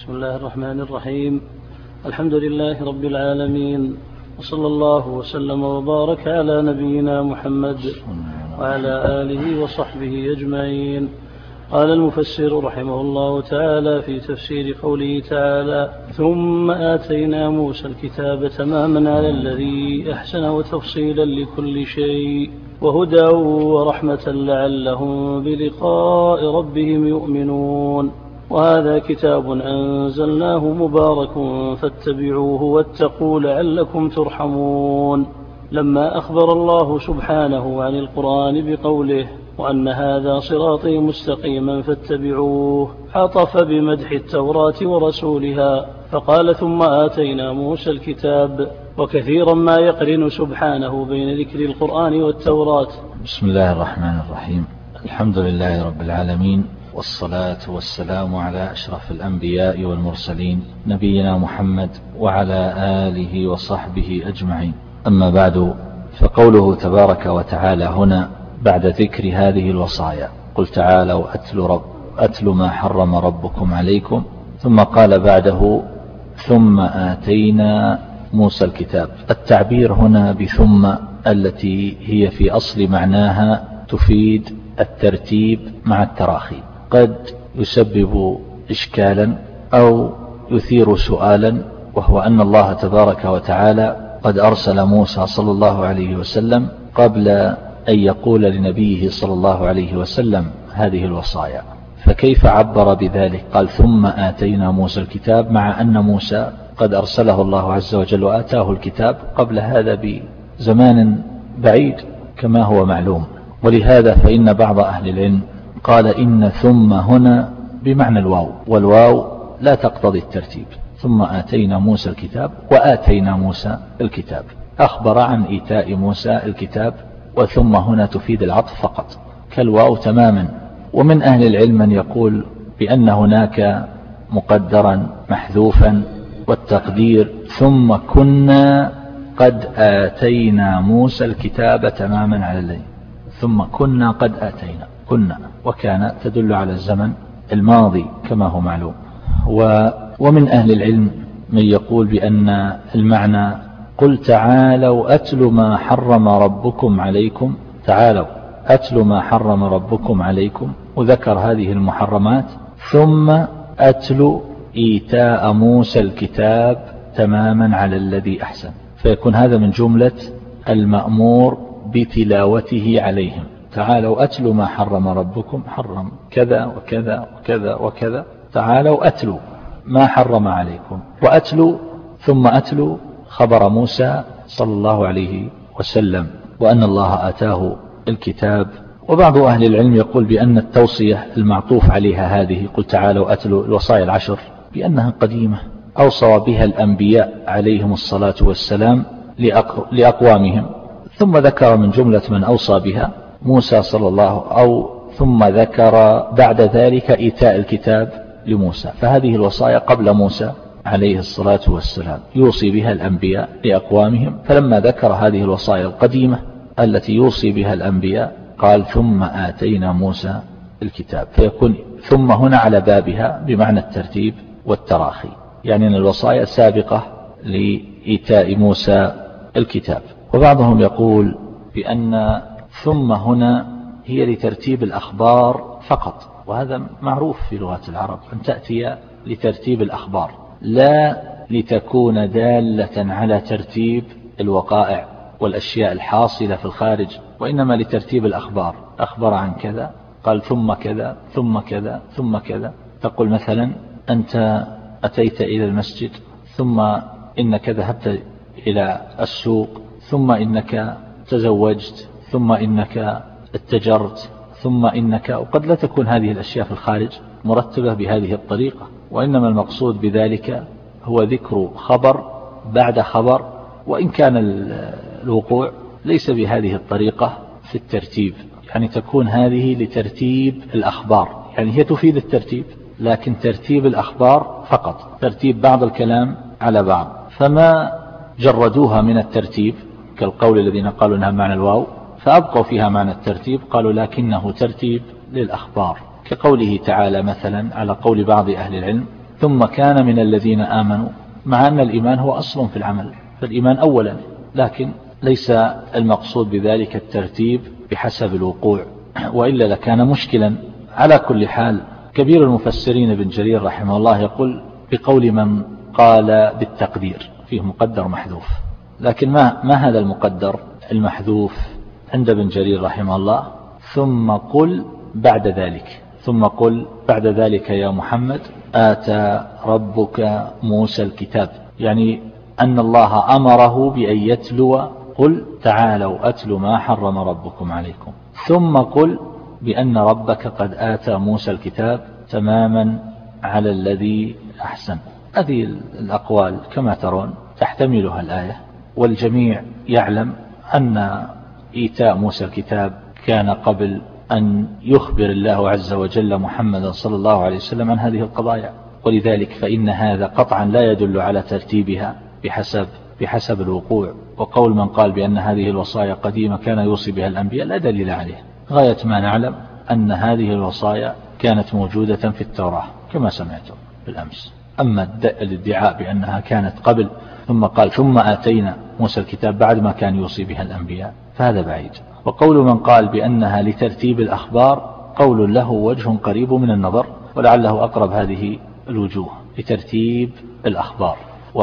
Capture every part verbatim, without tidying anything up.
بسم الله الرحمن الرحيم. الحمد لله رب العالمين، وصلى الله وسلم وبارك على نبينا محمد وعلى آله وصحبه أجمعين. قال المفسر رحمه الله تعالى في تفسير قوله تعالى: ثم آتينا موسى الكتاب تماما على الذي أحسن وتفصيلا لكل شيء وهدى ورحمة لعلهم بلقاء ربهم يؤمنون. وهذا كتاب أنزلناه مبارك فاتبعوه واتقوا لعلكم ترحمون. لما أخبر الله سبحانه عن القرآن بقوله: وأن هذا صراطي مستقيما فاتبعوه، عطف بمدح التوراة ورسولها فقال: ثم آتينا موسى الكتاب. وكثيرا ما يقرن سبحانه بين ذكر القرآن والتوراة. بسم الله الرحمن الرحيم. الحمد لله رب العالمين، والصلاة والسلام على أشرف الأنبياء والمرسلين نبينا محمد وعلى آله وصحبه أجمعين. أما بعد، فقوله تبارك وتعالى هنا بعد ذكر هذه الوصايا: قل تعالوا أتل, رب أتل ما حرم ربكم عليكم، ثم قال بعده: ثم آتينا موسى الكتاب. التعبير هنا بثم التي هي في أصل معناها تفيد الترتيب مع التراخي، قد يسبب إشكالا أو يثير سؤالا، وهو أن الله تبارك وتعالى قد أرسل موسى صلى الله عليه وسلم قبل أن يقول لنبيه صلى الله عليه وسلم هذه الوصايا، فكيف عبر بذلك؟ قال: ثم آتينا موسى الكتاب، مع أن موسى قد أرسله الله عز وجل وآتاه الكتاب قبل هذا بزمان بعيد كما هو معلوم. ولهذا فإن بعض أهل العلم قال إن ثم هنا بمعنى الواو، والواو لا تقتضي الترتيب. ثم آتينا موسى الكتاب وآتينا موسى الكتاب، أخبر عن إيتاء موسى الكتاب، وثم هنا تفيد العطف فقط كالواو تماما. ومن أهل العلم من يقول بأن هناك مقدرا محذوفا، والتقدير: ثم كنا قد آتينا موسى الكتاب تماما على الليل. ثم كنا قد آتينا، كنا وكان تدل على الزمن الماضي كما هو معلوم. و ومن أهل العلم من يقول بأن المعنى: قل تعالوا أتل ما حرم ربكم عليكم، تعالوا أتل ما حرم ربكم عليكم، وذكر هذه المحرمات، ثم أتل إيتاء موسى الكتاب تماما على الذي أحسن، فيكون هذا من جملة المأمور بتلاوته عليهم. تعالوا أتل ما حرم ربكم، حرم كذا وكذا وكذا وكذا، تعالوا أتل ما حرم عليكم، وأتل ثم أتل خبر موسى صلى الله عليه وسلم، وأن الله آتاه الكتاب. وبعض أهل العلم يقول بأن التوصية المعطوف عليها هذه: قل تعالوا أتل الوصايا العشر، بأنها قديمة أوصى بها الأنبياء عليهم الصلاة والسلام لأقوامهم، ثم ذكر من جملة من أوصى بها موسى صلى الله أو ثم ذكر بعد ذلك إيتاء الكتاب لموسى، فهذه الوصايا قبل موسى عليه الصلاة والسلام يوصي بها الأنبياء لأقوامهم. فلما ذكر هذه الوصايا القديمة التي يوصي بها الأنبياء قال: ثم آتينا موسى الكتاب، فيكون ثم هنا على بابها بمعنى الترتيب والتراخي، يعني أن الوصايا سابقة لإيتاء موسى الكتاب. وبعضهم يقول بأن ثم هنا هي لترتيب الأخبار فقط، وهذا معروف في لغة العرب أن تأتي لترتيب الأخبار، لا لتكون دالة على ترتيب الوقائع والأشياء الحاصلة في الخارج، وإنما لترتيب الأخبار. أخبر عن كذا قال ثم كذا ثم كذا ثم كذا. تقول مثلا: أنت أتيت إلى المسجد، ثم إنك ذهبت إلى السوق، ثم إنك تزوجت، ثم إنك اتجرت، ثم إنك، وقد لا تكون هذه الأشياء في الخارج مرتبة بهذه الطريقة، وإنما المقصود بذلك هو ذكر خبر بعد خبر، وإن كان الوقوع ليس بهذه الطريقة في الترتيب، يعني تكون هذه لترتيب الأخبار، يعني هي تفيد الترتيب لكن ترتيب الأخبار فقط، ترتيب بعض الكلام على بعض، فما جردوها من الترتيب كالقول الذين قالوا أنها معنى الواو فأبقوا فيها معنى الترتيب، قالوا لكنه ترتيب للأخبار، كقوله تعالى مثلا على قول بعض أهل العلم: ثم كان من الذين آمنوا، مع أن الإيمان هو أصل في العمل، فالإيمان أولا، لكن ليس المقصود بذلك الترتيب بحسب الوقوع، وإلا لكان مشكلا. على كل حال كبير المفسرين ابن جرير رحمه الله يقول بقول من قال بالتقدير، فيه مقدر محذوف، لكن ما, ما هذا المقدر المحذوف عند ابن جرير رحمه الله؟ ثم قل بعد ذلك، ثم قل بعد ذلك يا محمد آتى ربك موسى الكتاب، يعني أن الله أمره بأن يتلو، قل تعالوا أتل ما حرم ربكم عليكم، ثم قل بأن ربك قد آتى موسى الكتاب تماما على الذي أحسن. هذه الأقوال كما ترون تحتملها الآية، والجميع يعلم أن إيتاء موسى الكتاب كان قبل أن يخبر الله عز وجل محمدا صلى الله عليه وسلم عن هذه القضايا، ولذلك فإن هذا قطعا لا يدل على ترتيبها بحسب بحسب الوقوع. وقول من قال بأن هذه الوصايا قديمة كان يوصي بها الأنبياء لا دليل عليه. غاية ما نعلم أن هذه الوصايا كانت موجودة في التوراة كما سمعتم بالأمس. أما الادعاء بأنها كانت قبل ثم قال ثم آتينا موسى الكتاب بعد ما كان يوصي بها الأنبياء فهذا بعيد. وقول من قال بأنها لترتيب الأخبار قول له وجه قريب من النظر، ولعله أقرب هذه الوجوه، لترتيب الأخبار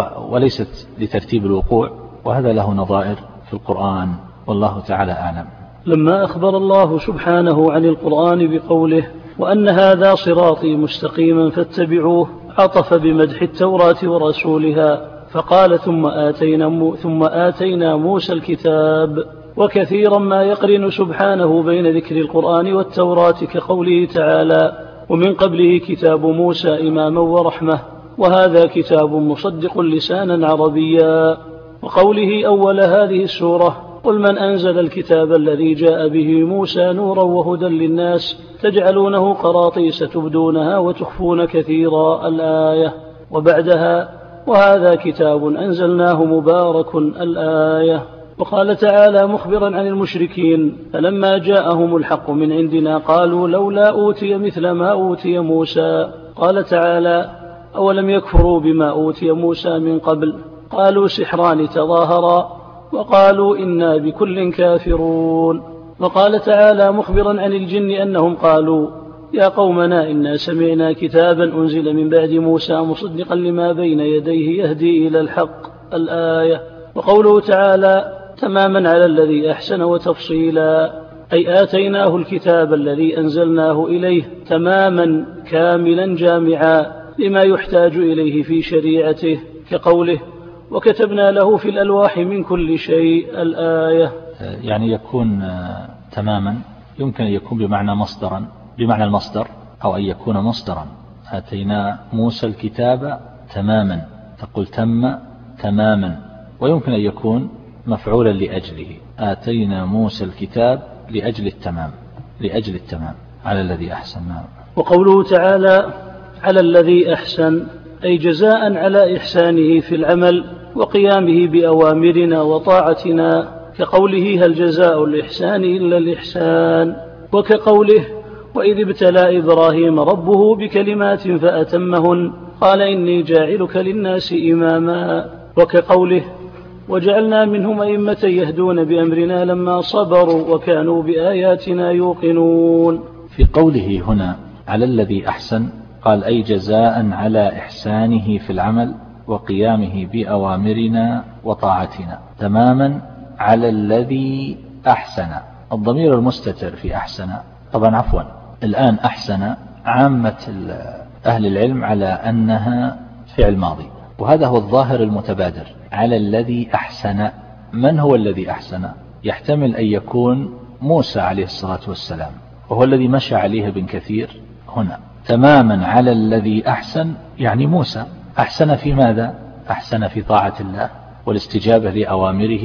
وليست لترتيب الوقوع، وهذا له نظائر في القرآن والله تعالى أعلم. لما أخبر الله سبحانه عن القرآن بقوله وأن هذا صراطي مستقيما فاتبعوه، عطف بمدح التوراة ورسولها فقال ثم آتينا, ثم آتينا موسى الكتاب. وكثيرا ما يقرن سبحانه بين ذكر القرآن والتوراة كقوله تعالى ومن قبله كتاب موسى إماما ورحمة، وهذا كتاب مصدق لسانا عربيا. وقوله أول هذه السورة قل من أنزل الكتاب الذي جاء به موسى نورا وهدى للناس تجعلونه قراطيس تبدونها وتخفون كثيرا الآية، وبعدها وهذا كتاب أنزلناه مبارك الآية. وقال تعالى مخبرا عن المشركين فلما جاءهم الحق من عندنا قالوا لولا أوتي مثل ما أوتي موسى، قال تعالى أولم يكفروا بما أوتي موسى من قبل، قالوا سحران تظاهرا وقالوا إنا بكل كافرون. وقال تعالى مخبرا عن الجن أنهم قالوا يا قومنا إنا سمعنا كتابا أنزل من بعد موسى مصدقا لما بين يديه يهدي إلى الحق الآية. وقوله تعالى تماما على الذي أحسن وتفصيلا، أي آتيناه الكتاب الذي أنزلناه إليه تماما كاملا جامعا لما يحتاج إليه في شريعته، كقوله وكتبنا له في الألواح من كل شيء الآية. يعني يكون تماما يمكن أن يكون بمعنى مصدرا، بمعنى المصدر، أو أن يكون مصدرا. آتينا موسى الكتاب تماما تقول تم تماما، ويمكن أن يكون مفعولا لأجله، آتينا موسى الكتاب لأجل التمام، لأجل التمام على الذي أحسن. وقوله تعالى على الذي أحسن أي جزاء على إحسانه في العمل وقيامه بأوامرنا وطاعتنا، كقوله هل جزاء الإحسان إلا الإحسان، وكقوله وإذ ابتلى إبراهيم ربه بكلمات فأتمهن قال إني جاعلك للناس إماما، وكقوله وجعلنا منهم أئمة يهدون بأمرنا لما صبروا وكانوا بآياتنا يوقنون. في قوله هنا على الذي أحسن قال أي جزاء على إحسانه في العمل وقيامه بأوامرنا وطاعتنا تماما على الذي أحسن. الضمير المستتر في أحسن طبعا عفوا الآن أحسن عامة أهل العلم على أنها فعل ماضي، وهذا هو الظاهر المتبادر. على الذي أحسن، من هو الذي أحسن؟ يحتمل أن يكون موسى عليه الصلاة والسلام، وهو الذي مشى عليه ابن كثير هنا. تماما على الذي أحسن يعني موسى أحسن في ماذا؟ أحسن في طاعة الله والاستجابة لأوامره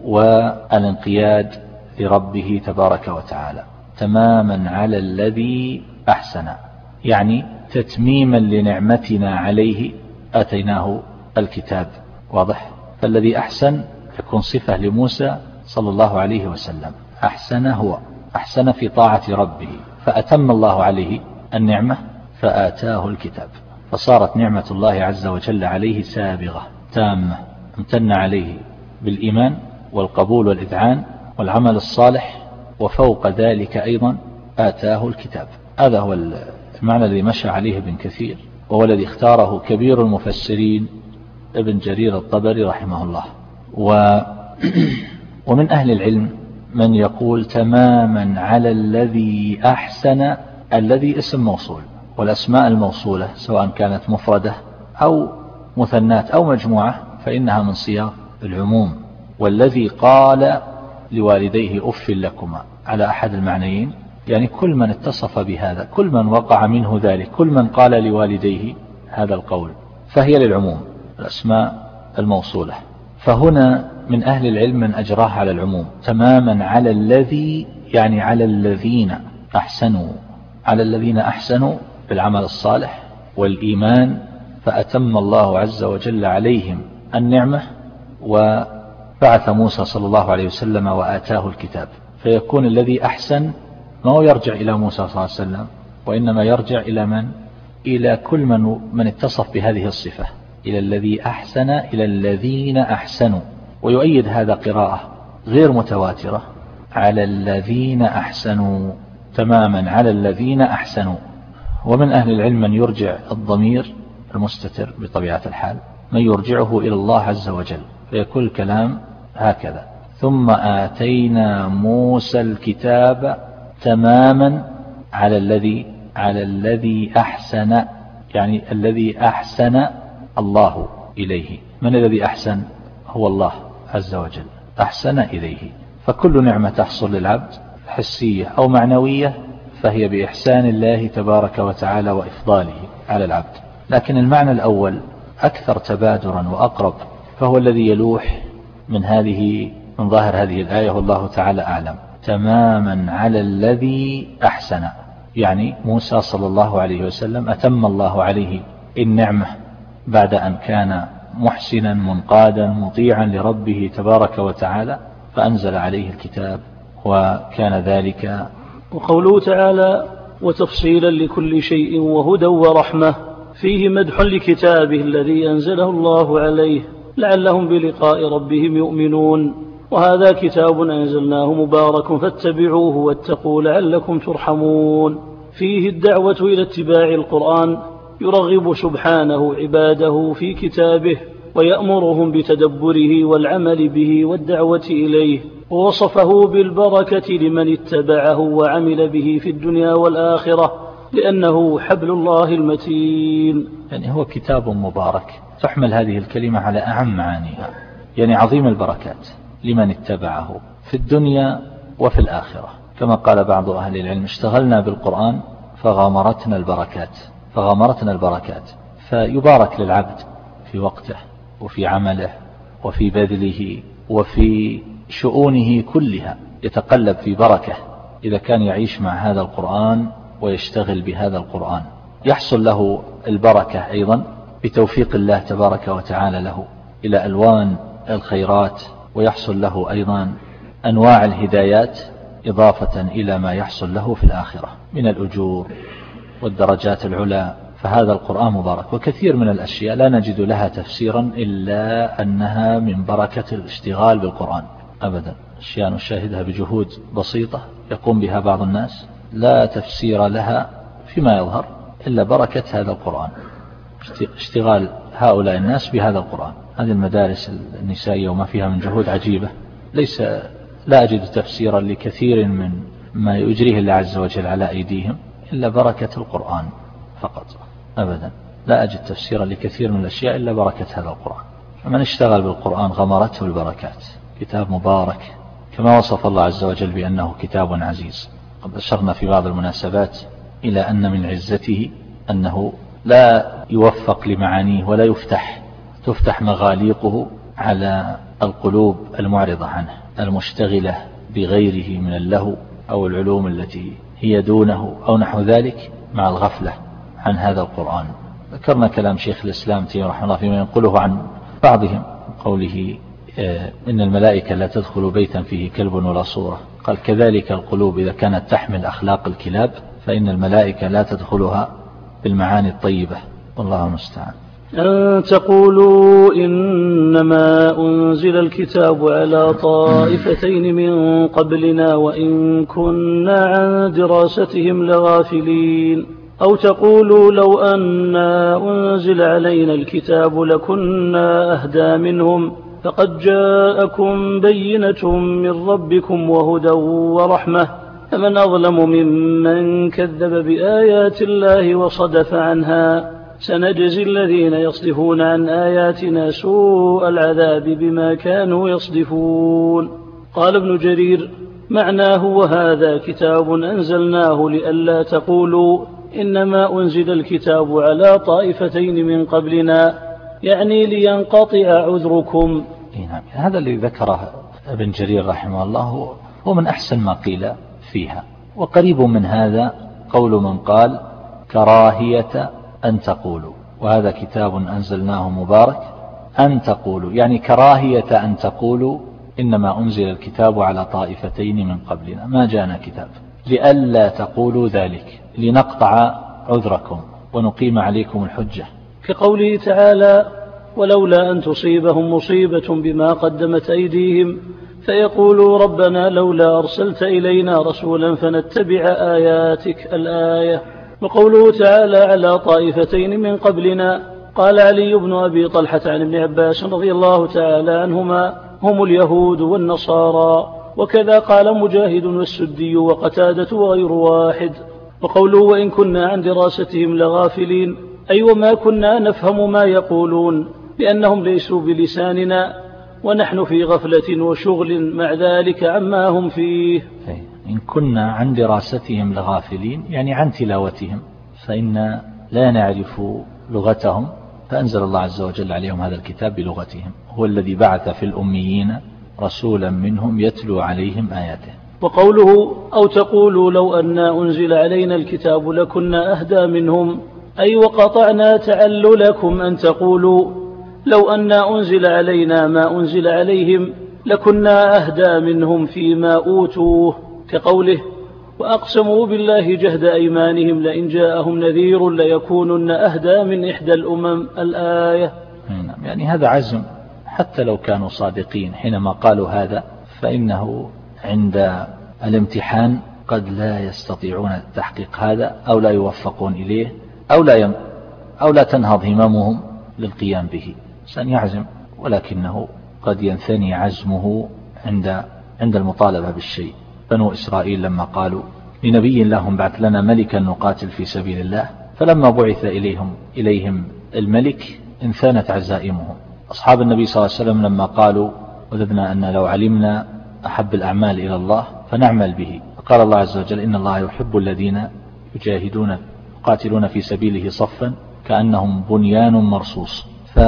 والانقياد لربه تبارك وتعالى. تماما على الذي أحسن يعني تتميما لنعمتنا عليه آتيناه الكتاب. واضح؟ فالذي أحسن تكون صفة لموسى صلى الله عليه وسلم. أحسن هو أحسن في طاعة ربه فأتم الله عليه النعمة فآتاه الكتاب. فصارت نعمة الله عز وجل عليه سابغة تامة، امتن عليه بالإيمان والقبول والإذعان والعمل الصالح، وفوق ذلك أيضا آتاه الكتاب. هذا هو المعنى الذي مشى عليه ابن كثير، وهو الذي اختاره كبير المفسرين ابن جرير الطبري رحمه الله. و ومن أهل العلم من يقول تماما على الذي أحسن، الذي اسم موصول، والأسماء الموصولة سواء كانت مفردة أو مثنات أو مجموعة فإنها من صيغ العموم. والذي قال لوالديه أف لكما على أحد المعنيين، يعني كل من اتصف بهذا، كل من وقع منه ذلك، كل من قال لوالديه هذا القول، فهي للعموم الأسماء الموصولة. فهنا من أهل العلم من أجراه على العموم، تماما على الذي يعني على الذين أحسنوا، على الذين أحسنوا بالعمل الصالح والإيمان، فأتم الله عز وجل عليهم النعمة وبعث موسى صلى الله عليه وسلم وآتاه الكتاب. فيكون الذي أحسن ما هو يرجع إلى موسى صلى الله عليه وسلم، وإنما يرجع إلى من؟ إلى كل من, من اتصف بهذه الصفة، إلى الذي أحسن، إلى الذين أحسنوا. ويؤيد هذا قراءة غير متواترة على الذين أحسنوا، تماما على الذين أحسنوا. ومن أهل العلم من يرجع الضمير المستتر بطبيعة الحال، من يرجعه إلى الله عز وجل، فيكون الكلام هكذا: ثم آتينا موسى الكتاب تماما على الذي على الذي أحسن، يعني الذي أحسن الله إليه. من الذي أحسن؟ هو الله عز وجل أحسن إليه. فكل نعمة تحصل للعبد حسية أو معنوية فهي بإحسان الله تبارك وتعالى وإفضاله على العبد. لكن المعنى الأول أكثر تبادرا وأقرب، فهو الذي يلوح من هذه من ظاهر هذه الآية، والله تعالى أعلم. تماما على الذي أحسن، يعني موسى صلى الله عليه وسلم أتم الله عليه النعمة بعد أن كان محسنا منقادا مطيعا لربه تبارك وتعالى، فأنزل عليه الكتاب وكان ذلك. وقوله تعالى: وتفصيلا لكل شيء وهدى ورحمة، فيه مدح لكتابه الذي أنزله الله عليه لعلهم بلقاء ربهم يؤمنون. وهذا كتاب أنزلناه مبارك فاتبعوه واتقوا لعلكم ترحمون. فيه الدعوة إلى اتباع القرآن، يرغب سبحانه عباده في كتابه ويأمرهم بتدبره والعمل به والدعوة إليه، ووصفه بالبركة لمن اتبعه وعمل به في الدنيا والآخرة، لأنه حبل الله المتين. يعني هو كتاب مبارك، تحمل هذه الكلمة على أعم معانيها، يعني عظيم البركات لمن اتبعه في الدنيا وفي الآخرة. كما قال بعض أهل العلم: اشتغلنا بالقرآن فغامرتنا البركات فغامرتنا البركات. فيبارك للعبد في وقته وفي عمله وفي بذله وفي شؤونه كلها، يتقلب في بركة إذا كان يعيش مع هذا القرآن ويشتغل بهذا القرآن. يحصل له البركة أيضا بتوفيق الله تبارك وتعالى له إلى ألوان الخيرات، ويحصل له أيضا أنواع الهدايات إضافة إلى ما يحصل له في الآخرة من الأجور والدرجات العلى. فهذا القرآن مبارك. وكثير من الأشياء لا نجد لها تفسيرا إلا أنها من بركة الاشتغال بالقرآن أبدا. أشياء نشاهدها بجهود بسيطة يقوم بها بعض الناس لا تفسير لها فيما يظهر إلا بركة هذا القرآن، اشتغال هؤلاء الناس بهذا القرآن. هذه المدارس النسائية وما فيها من جهود عجيبة، ليس لا أجد تفسيرا لكثير من ما يجريه الله عز وجل على أيديهم إلا بركة القرآن فقط أبدا. لا أجد تفسيرا لكثير من الأشياء إلا بركة هذا القرآن. فمن اشتغل بالقرآن غمرته البركات. كتاب مبارك كما وصف الله عز وجل بأنه كتاب عزيز. قد أشرنا في بعض المناسبات إلى أن من عزته أنه لا يوفق لمعانيه ولا يفتح تفتح مغاليقه على القلوب المعرضة عنه، المشتغلة بغيره من اللهو أو العلوم التي هي دونه أو نحو ذلك، مع الغفلة عن هذا القرآن. ذكرنا كلام شيخ الإسلام تيمية رحمه الله فيما ينقله عن بعضهم، قوله إن الملائكة لا تدخل بيتا فيه كلب ولا صورة. قال: كذلك القلوب إذا كانت تحمل أخلاق الكلاب فإن الملائكة لا تدخلها بالمعاني الطيبة والله المستعان. أن تقولوا إنما أنزل الكتاب على طائفتين من قبلنا وإن كنا عن دراستهم لغافلين، أو تقولوا لو أنا أنزل علينا الكتاب لكنا أهدى منهم، فقد جاءكم بينة من ربكم وهدى ورحمة، فمن أظلم ممن كذب بآيات الله وصدف عنها، سنجزي الذين يصدفون عن آياتنا سوء العذاب بما كانوا يصدفون. قال ابن جرير: معناه وهذا كتاب أنزلناه لئلا تقولوا إنما أنزل الكتاب على طائفتين من قبلنا، يعني لينقطع عذركم. نعم، هذا اللي ذكره ابن جرير رحمه الله هو من أحسن ما قيل فيها. وقريب من هذا قول من قال: كراهية أن تقولوا، وهذا كتاب أنزلناه مبارك أن تقولوا، يعني كراهية أن تقولوا إنما أنزل الكتاب على طائفتين من قبلنا، ما جاءنا كتاب، لئلا تقولوا ذلك، لنقطع عذركم ونقيم عليكم الحجة. كقوله تعالى: ولولا أن تصيبهم مصيبة بما قدمت أيديهم فيقولوا ربنا لولا أرسلت إلينا رسولا فنتبع آياتك، الآية. وقوله تعالى: على طائفتين من قبلنا، قال علي بن أبي طلحة عن ابن عباس رضي الله تعالى عنهما: هم اليهود والنصارى. وكذا قال مجاهد والسدي وقتادة وغير واحد. وقوله: وإن كنا عن دراستهم لغافلين، أي وما كنا نفهم ما يقولون، لأنهم ليسوا بلساننا ونحن في غفلة وشغل مع ذلك عما هم فيه. إن كنا عن دراستهم لغافلين، يعني عن تلاوتهم، فإن لا نعرف لغتهم، فأنزل الله عز وجل عليهم هذا الكتاب بلغتهم، هو الذي بعث في الأميين رسولا منهم يتلو عليهم آياته. وقوله: أو تقولوا لو أنا أنزل علينا الكتاب لكنا أهدى منهم، أي وقطعنا تعللكم أن تقولوا لو أنا أنزل علينا ما أنزل عليهم لكنا أهدى منهم فيما أوتوه، كقوله: وأقسموا بالله جهد أيمانهم لئن جاءهم نذير ليكونن أهدى من إحدى الأمم، الآية. يعني هذا عزم، حتى لو كانوا صادقين حينما قالوا هذا، فإنه عند الامتحان قد لا يستطيعون تحقيق هذا، أو لا يوفقون إليه، أو لا, يم أو لا تنهض هممهم للقيام به. سن يعزم، ولكنه قد ينثني عزمه عند عند المطالبة بالشيء. بنو إسرائيل لما قالوا لنبي لهم: بعث لنا ملكا نقاتل في سبيل الله، فلما بعث إليهم إليهم الملك انثنت عزائمهم. أصحاب النبي صلى الله عليه وسلم لما قالوا: وددنا أن لو علمنا أحب الأعمال إلى الله فنعمل به، فقال الله عز وجل: إن الله يحب الذين يجاهدون يقاتلون في سبيله صفا كأنهم بنيان مرصوص،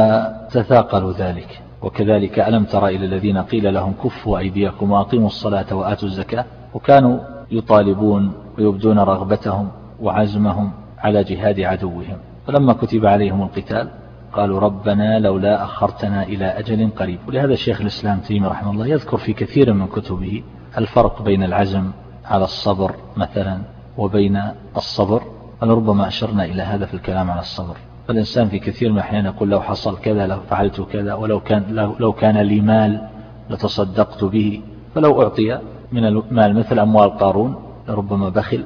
فتثاقلوا ذلك. وكذلك: ألم تر إلى الذين قيل لهم كفوا أيديكم وأقيموا الصلاة وآتوا الزكاة، وكانوا يطالبون ويبدون رغبتهم وعزمهم على جهاد عدوهم، فلما كتب عليهم القتال قالوا: ربنا لولا أخرتنا إلى أجل قريب. ولهذا الشيخ الإسلام تيمي رحمه الله يذكر في كثير من كتبه الفرق بين العزم على الصبر مثلا وبين الصبر، ولربما أشرنا إلى هذا في الكلام على الصبر. فالإنسان في كثير من الأحيان يقول: لو حصل كذا لو فعلت كذا، ولو كان, لو, لو كان لي مال لتصدقت به، فلو أعطي من المال مثل أموال قارون لربما بخل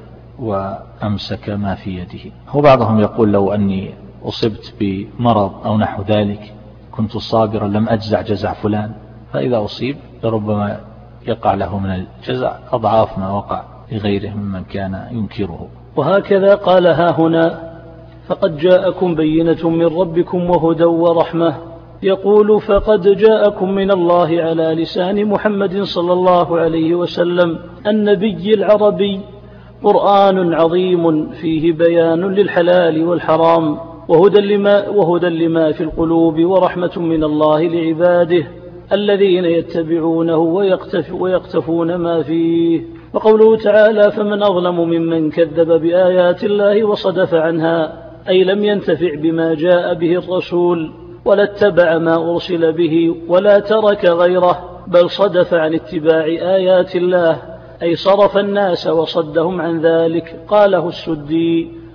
وأمسك ما في يده. وبعضهم يقول: لو أني أصبت بمرض أو نحو ذلك كنت صابرا لم أجزع جزع فلان، فإذا أصيب لربما يقع له من الجزع أضعاف ما وقع لغيره ممن كان ينكره. وهكذا قال: ها هنا: فقد جاءكم بينة من ربكم وهدى ورحمة. يقول: فقد جاءكم من الله على لسان محمد صلى الله عليه وسلم النبي العربي قرآن عظيم فيه بيان للحلال والحرام، وهدى لما, وهدى لما في القلوب، ورحمة من الله لعباده الذين يتبعونه ويقتف ويقتفون ما فيه. وقوله تعالى: فمن أظلم ممن كذب بآيات الله وصدف عنها، أي لم ينتفع بما جاء به الرسول ولا اتبع ما أرسل به ولا ترك غيره، بل صدف عن اتباع آيات الله، أي صرف الناس وصدهم عن ذلك. قاله السدي.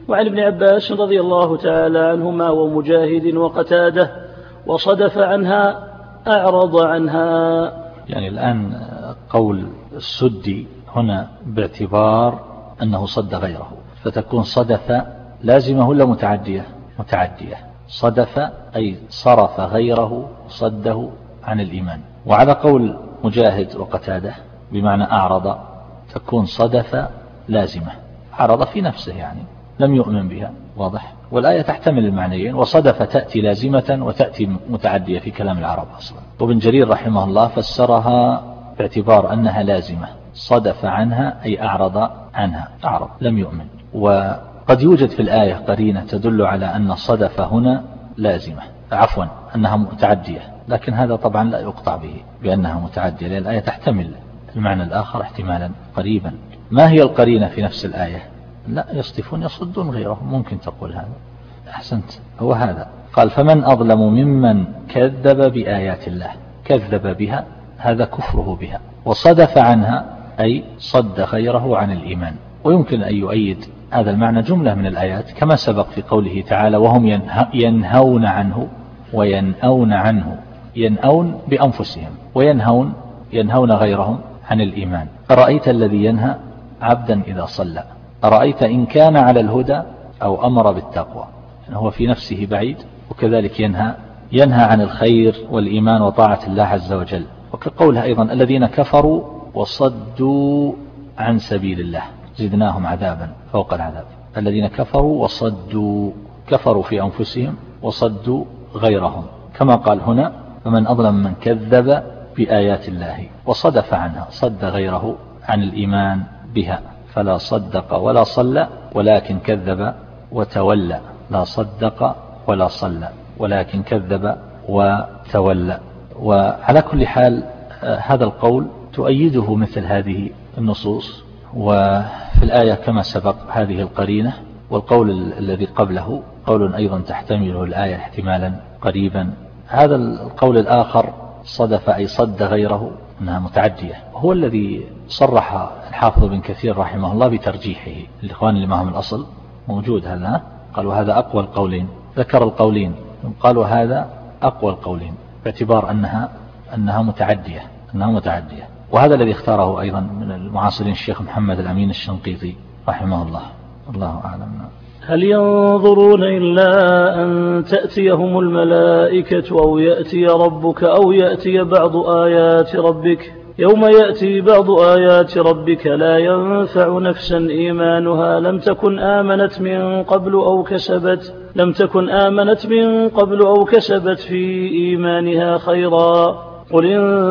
وعن ابن عباس رضي الله تعالى عنهما ومجاهد وقتاده وصدف عنها أعرض عنها. يعني الآن قول السدي هنا باعتبار أنه صد غيره، فتكون صدف لازمة ولا متعدية؟ متعدية. صدف أي صرف غيره صده عن الإيمان. وعلى قول مجاهد وقتاده بمعنى أعرض تكون صدف لازمة، عرض في نفسه يعني لم يؤمن بها، واضح؟ والآية تحتمل المعنيين، وصدف تأتي لازمة وتأتي متعدية في كلام العرب أصلا. وابن جرير رحمه الله فسرها باعتبار أنها لازمة، صدف عنها أي أعرض عنها، أعرض لم يؤمن. وقد يوجد في الآية قرينة تدل على أن صدف هنا لازمة، عفوا أنها متعدية، لكن هذا طبعا لا يقطع به بأنها متعدية، لأن الآية تحتمل المعنى الآخر احتمالا قريبا. ما هي القرينة في نفس الآية؟ لا يصدفون يصدون غيرهم، ممكن تقول هذا. أحسنت، هو هذا. قال فمن أظلم ممن كذب بآيات الله، كذب بها هذا كفره بها، وصدف عنها أي صد غيره عن الإيمان. ويمكن أن يؤيد هذا المعنى جملة من الآيات كما سبق في قوله تعالى وهم ينهون عنه وينأون عنه، ينأون بأنفسهم وينهون ينهون غيرهم عن الإيمان. أرأيت الذي ينهى عبدا إذا صلى، أرأيت إن كان على الهدى أو أمر بالتقوى، يعني هو في نفسه بعيد، وكذلك ينهى ينهى عن الخير والإيمان وطاعة الله عز وجل. وكقولها أيضا الذين كفروا وصدوا عن سبيل الله زدناهم عذابا فوق العذاب. الذين كفروا وصدوا، كفروا في أنفسهم وصدوا غيرهم، كما قال هنا فمن أظلم من كذب بآيات الله وصدف عنها، صد غيره عن الإيمان بها، فلا صدق ولا صلى ولكن كذب وتولى. لا صدق ولا صلى ولكن كذب وتولى. وعلى كل حال هذا القول تؤيده مثل هذه النصوص، وفي الآية كما سبق هذه القرينة. والقول الذي قبله قول أيضا تحتمله الآية احتمالا قريبا. هذا القول الآخر صدف أي صد غيره أنها متعدية، هو الذي صرح الحافظ بن كثير رحمه الله بترجيحه. الإخوان اللي معهم الأصل موجود هذا، قالوا هذا أقوى القولين، ذكر القولين قالوا هذا أقوى القولين باعتبار أنها أنها متعدية أنها متعدية وهذا الذي اختاره أيضا من المعاصرين الشيخ محمد الأمين الشنقيطي رحمه الله. الله أعلم. هل ينظرون إلا أن تأتيهم الملائكة أو يأتي ربك أو يأتي بعض آيات ربك يوم يأتي بعض آيات ربك لا ينفع نفسا إيمانها لم تكن آمنت من قبل أو كسبت لم تكن آمنت من قبل أو كسبت في إيمانها خيرا قل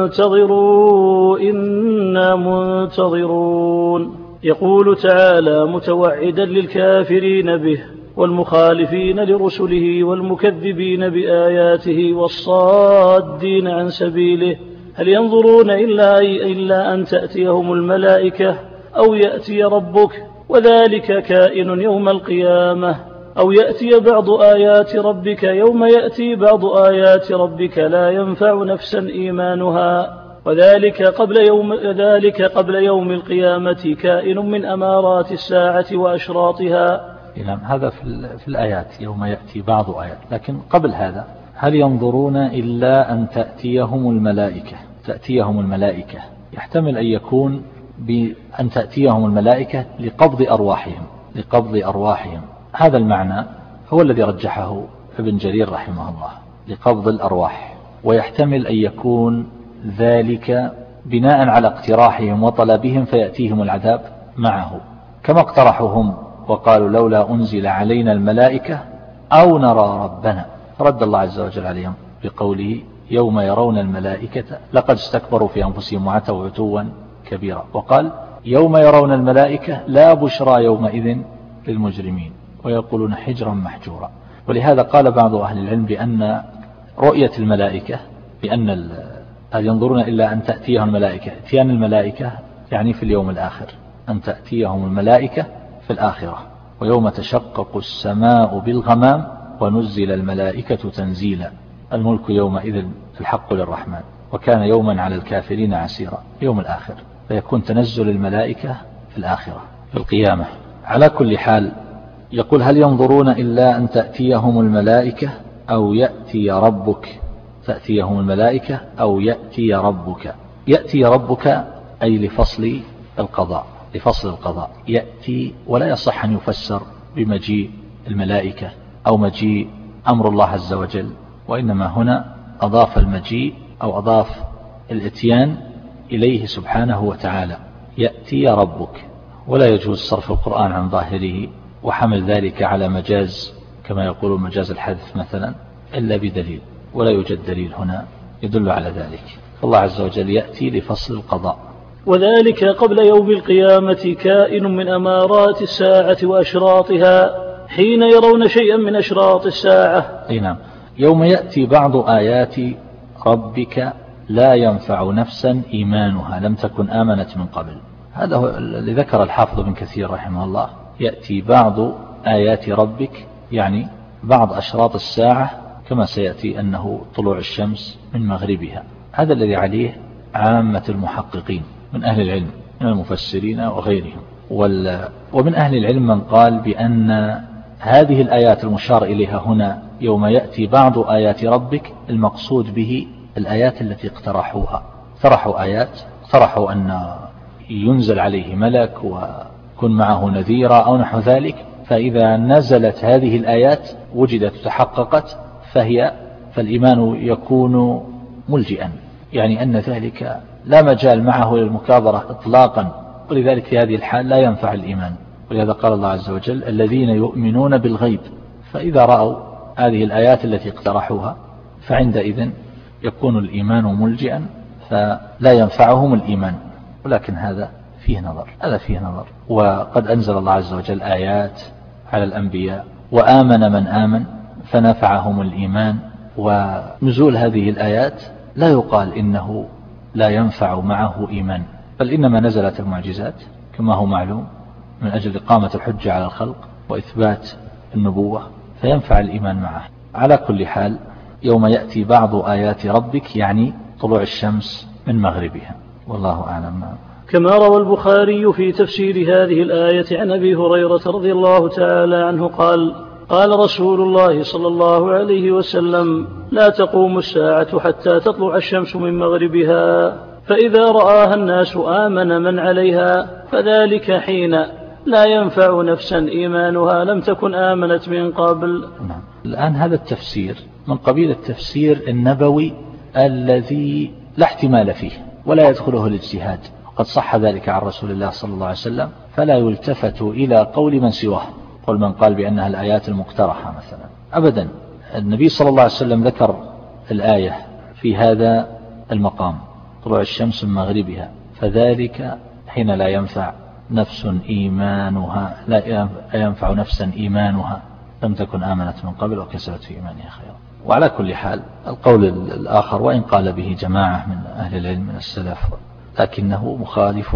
انتظروا إنا منتظرون. يقول تعالى متوعدا للكافرين به والمخالفين لرسله والمكذبين بآياته والصادين عن سبيله هل ينظرون إلا, إلا أن تأتيهم الملائكة أو يأتي ربك وذلك كائن يوم القيامة أو يأتي بعض آيات ربك يوم يأتي بعض آيات ربك لا ينفع نفسا إيمانها وذلك قبل يوم, ذلك قبل يوم القيامة كائن من أمارات الساعة وأشراطها. نعم، هذا في الآيات يوم يأتي بعض آيات، لكن قبل هذا هل ينظرون إلا أن تأتيهم الملائكة. تأتيهم الملائكة يحتمل أن يكون بأن تأتيهم الملائكة لقبض أرواحهم لقبض أرواحهم هذا المعنى هو الذي رجحه ابن جرير رحمه الله، لقبض الأرواح. ويحتمل أن يكون ذلك بناء على اقتراحهم وطلبهم فيأتيهم العذاب معه، كما اقترحوا هم وقالوا لولا أنزل علينا الملائكة أو نرى ربنا، رد الله عز وجل عليهم بقوله يوم يرون الملائكة لقد استكبروا في أنفسهم وعتوا عتوا كبيرا، وقال يوم يرون الملائكة لا بشرى يومئذ للمجرمين ويقولون حجرا محجورا. ولهذا قال بعض أهل العلم بأن رؤية الملائكة بأن هل ينظرون إلا أن تأتيهم الملائكة، اتيان الملائكة يعني في اليوم الآخر، أن تأتيهم الملائكة في الآخرة ويوم تشقق السماء بالغمام ونزل الملائكة تنزيلا الملك يومئذ الحق للرحمن وكان يوما على الكافرين عسيرا. يوم الآخر فيكون تنزل الملائكة في الآخرة في القيامة. على كل حال يقول: هل ينظرون إلا أن تأتيهم الملائكة أو يأتي ربك تأتيهم الملائكة أو يأتي ربك. يأتي ربك أي لفصل القضاء لفصل القضاء يأتي، ولا يصح أن يفسر بمجيء الملائكة أو مجيء أمر الله عز وجل، وإنما هنا أضاف المجيء أو أضاف الإتيان إليه سبحانه وتعالى. يأتي ربك، ولا يجوز صرف القرآن عن ظاهره وحمل ذلك على مجاز كما يقول مجاز الحذف مثلا إلا بدليل، ولا يوجد دليل هنا يدل على ذلك. الله عز وجل يأتي لفصل القضاء. وذلك قبل يوم القيامة كائن من أمارات الساعة وأشراطها، حين يرون شيئا من أشراط الساعة. أي نعم. يوم يأتي بعض آيات ربك لا ينفع نفسا إيمانها لم تكن آمنت من قبل. هذا هو الذي ذكر الحافظ بن كثير رحمه الله. يأتي بعض آيات ربك يعني بعض أشراط الساعة، كما سيأتي أنه طلوع الشمس من مغربها. هذا الذي عليه عامة المحققين من أهل العلم من المفسرين وغيرهم. ومن أهل العلم من قال بأن هذه الآيات المشار إليها هنا يوم يأتي بعض آيات ربك المقصود به الآيات التي اقترحوها. اقترحوا آيات، اقترحوا أن ينزل عليه ملك ويكون معه نذيرا أو نحو ذلك، فإذا نزلت هذه الآيات وجدت وتحققت فهي فالإيمان يكون ملجئا، يعني أن ذلك لا مجال معه للمكابرة إطلاقا، ولذلك في هذه الحال لا ينفع الإيمان. ولهذا قال الله عز وجل: الذين يؤمنون بالغيب. فإذا رأوا هذه الآيات التي اقترحوها فعندئذ يكون الإيمان ملجئا فلا ينفعهم الإيمان. ولكن هذا فيه نظر هذا فيه نظر وقد أنزل الله عز وجل آيات على الأنبياء وآمن من آمن فنفعهم الإيمان. ونزول هذه الآيات لا يقال إنه لا ينفع معه إيمان، بل إنما نزلت المعجزات كما هو معلوم من أجل إقامة الحجة على الخلق وإثبات النبوة، فينفع الإيمان معه. على كل حال يوم يأتي بعض آيات ربك يعني طلوع الشمس من مغربها، والله أعلم. كما روى البخاري في تفسير هذه الآية عن أبي هريرة رضي الله تعالى عنه قال: قال رسول الله صلى الله عليه وسلم: لا تقوم الساعة حتى تطلع الشمس من مغربها، فإذا رآها الناس آمن من عليها، فذلك حين لا ينفع نفسا إيمانها لم تكن آمنت من قبل. نعم. الآن هذا التفسير من قبيل التفسير النبوي الذي لا احتمال فيه ولا يدخله الاجتهاد، قد صح ذلك عن رسول الله صلى الله عليه وسلم، فلا يلتفت إلى قول من سواه، قل من قال بأنها الآيات المقترحة مثلا أبدا. النبي صلى الله عليه وسلم ذكر الآية في هذا المقام: طلوع الشمس من مغربها، فذلك حين لا ينفع نفس إيمانها لا ينفع نفسا إيمانها لم تكن آمنت من قبل وكسبت في إيمانها خيرا. وعلى كل حال القول الآخر وإن قال به جماعة من أهل العلم من السلف لكنه مخالف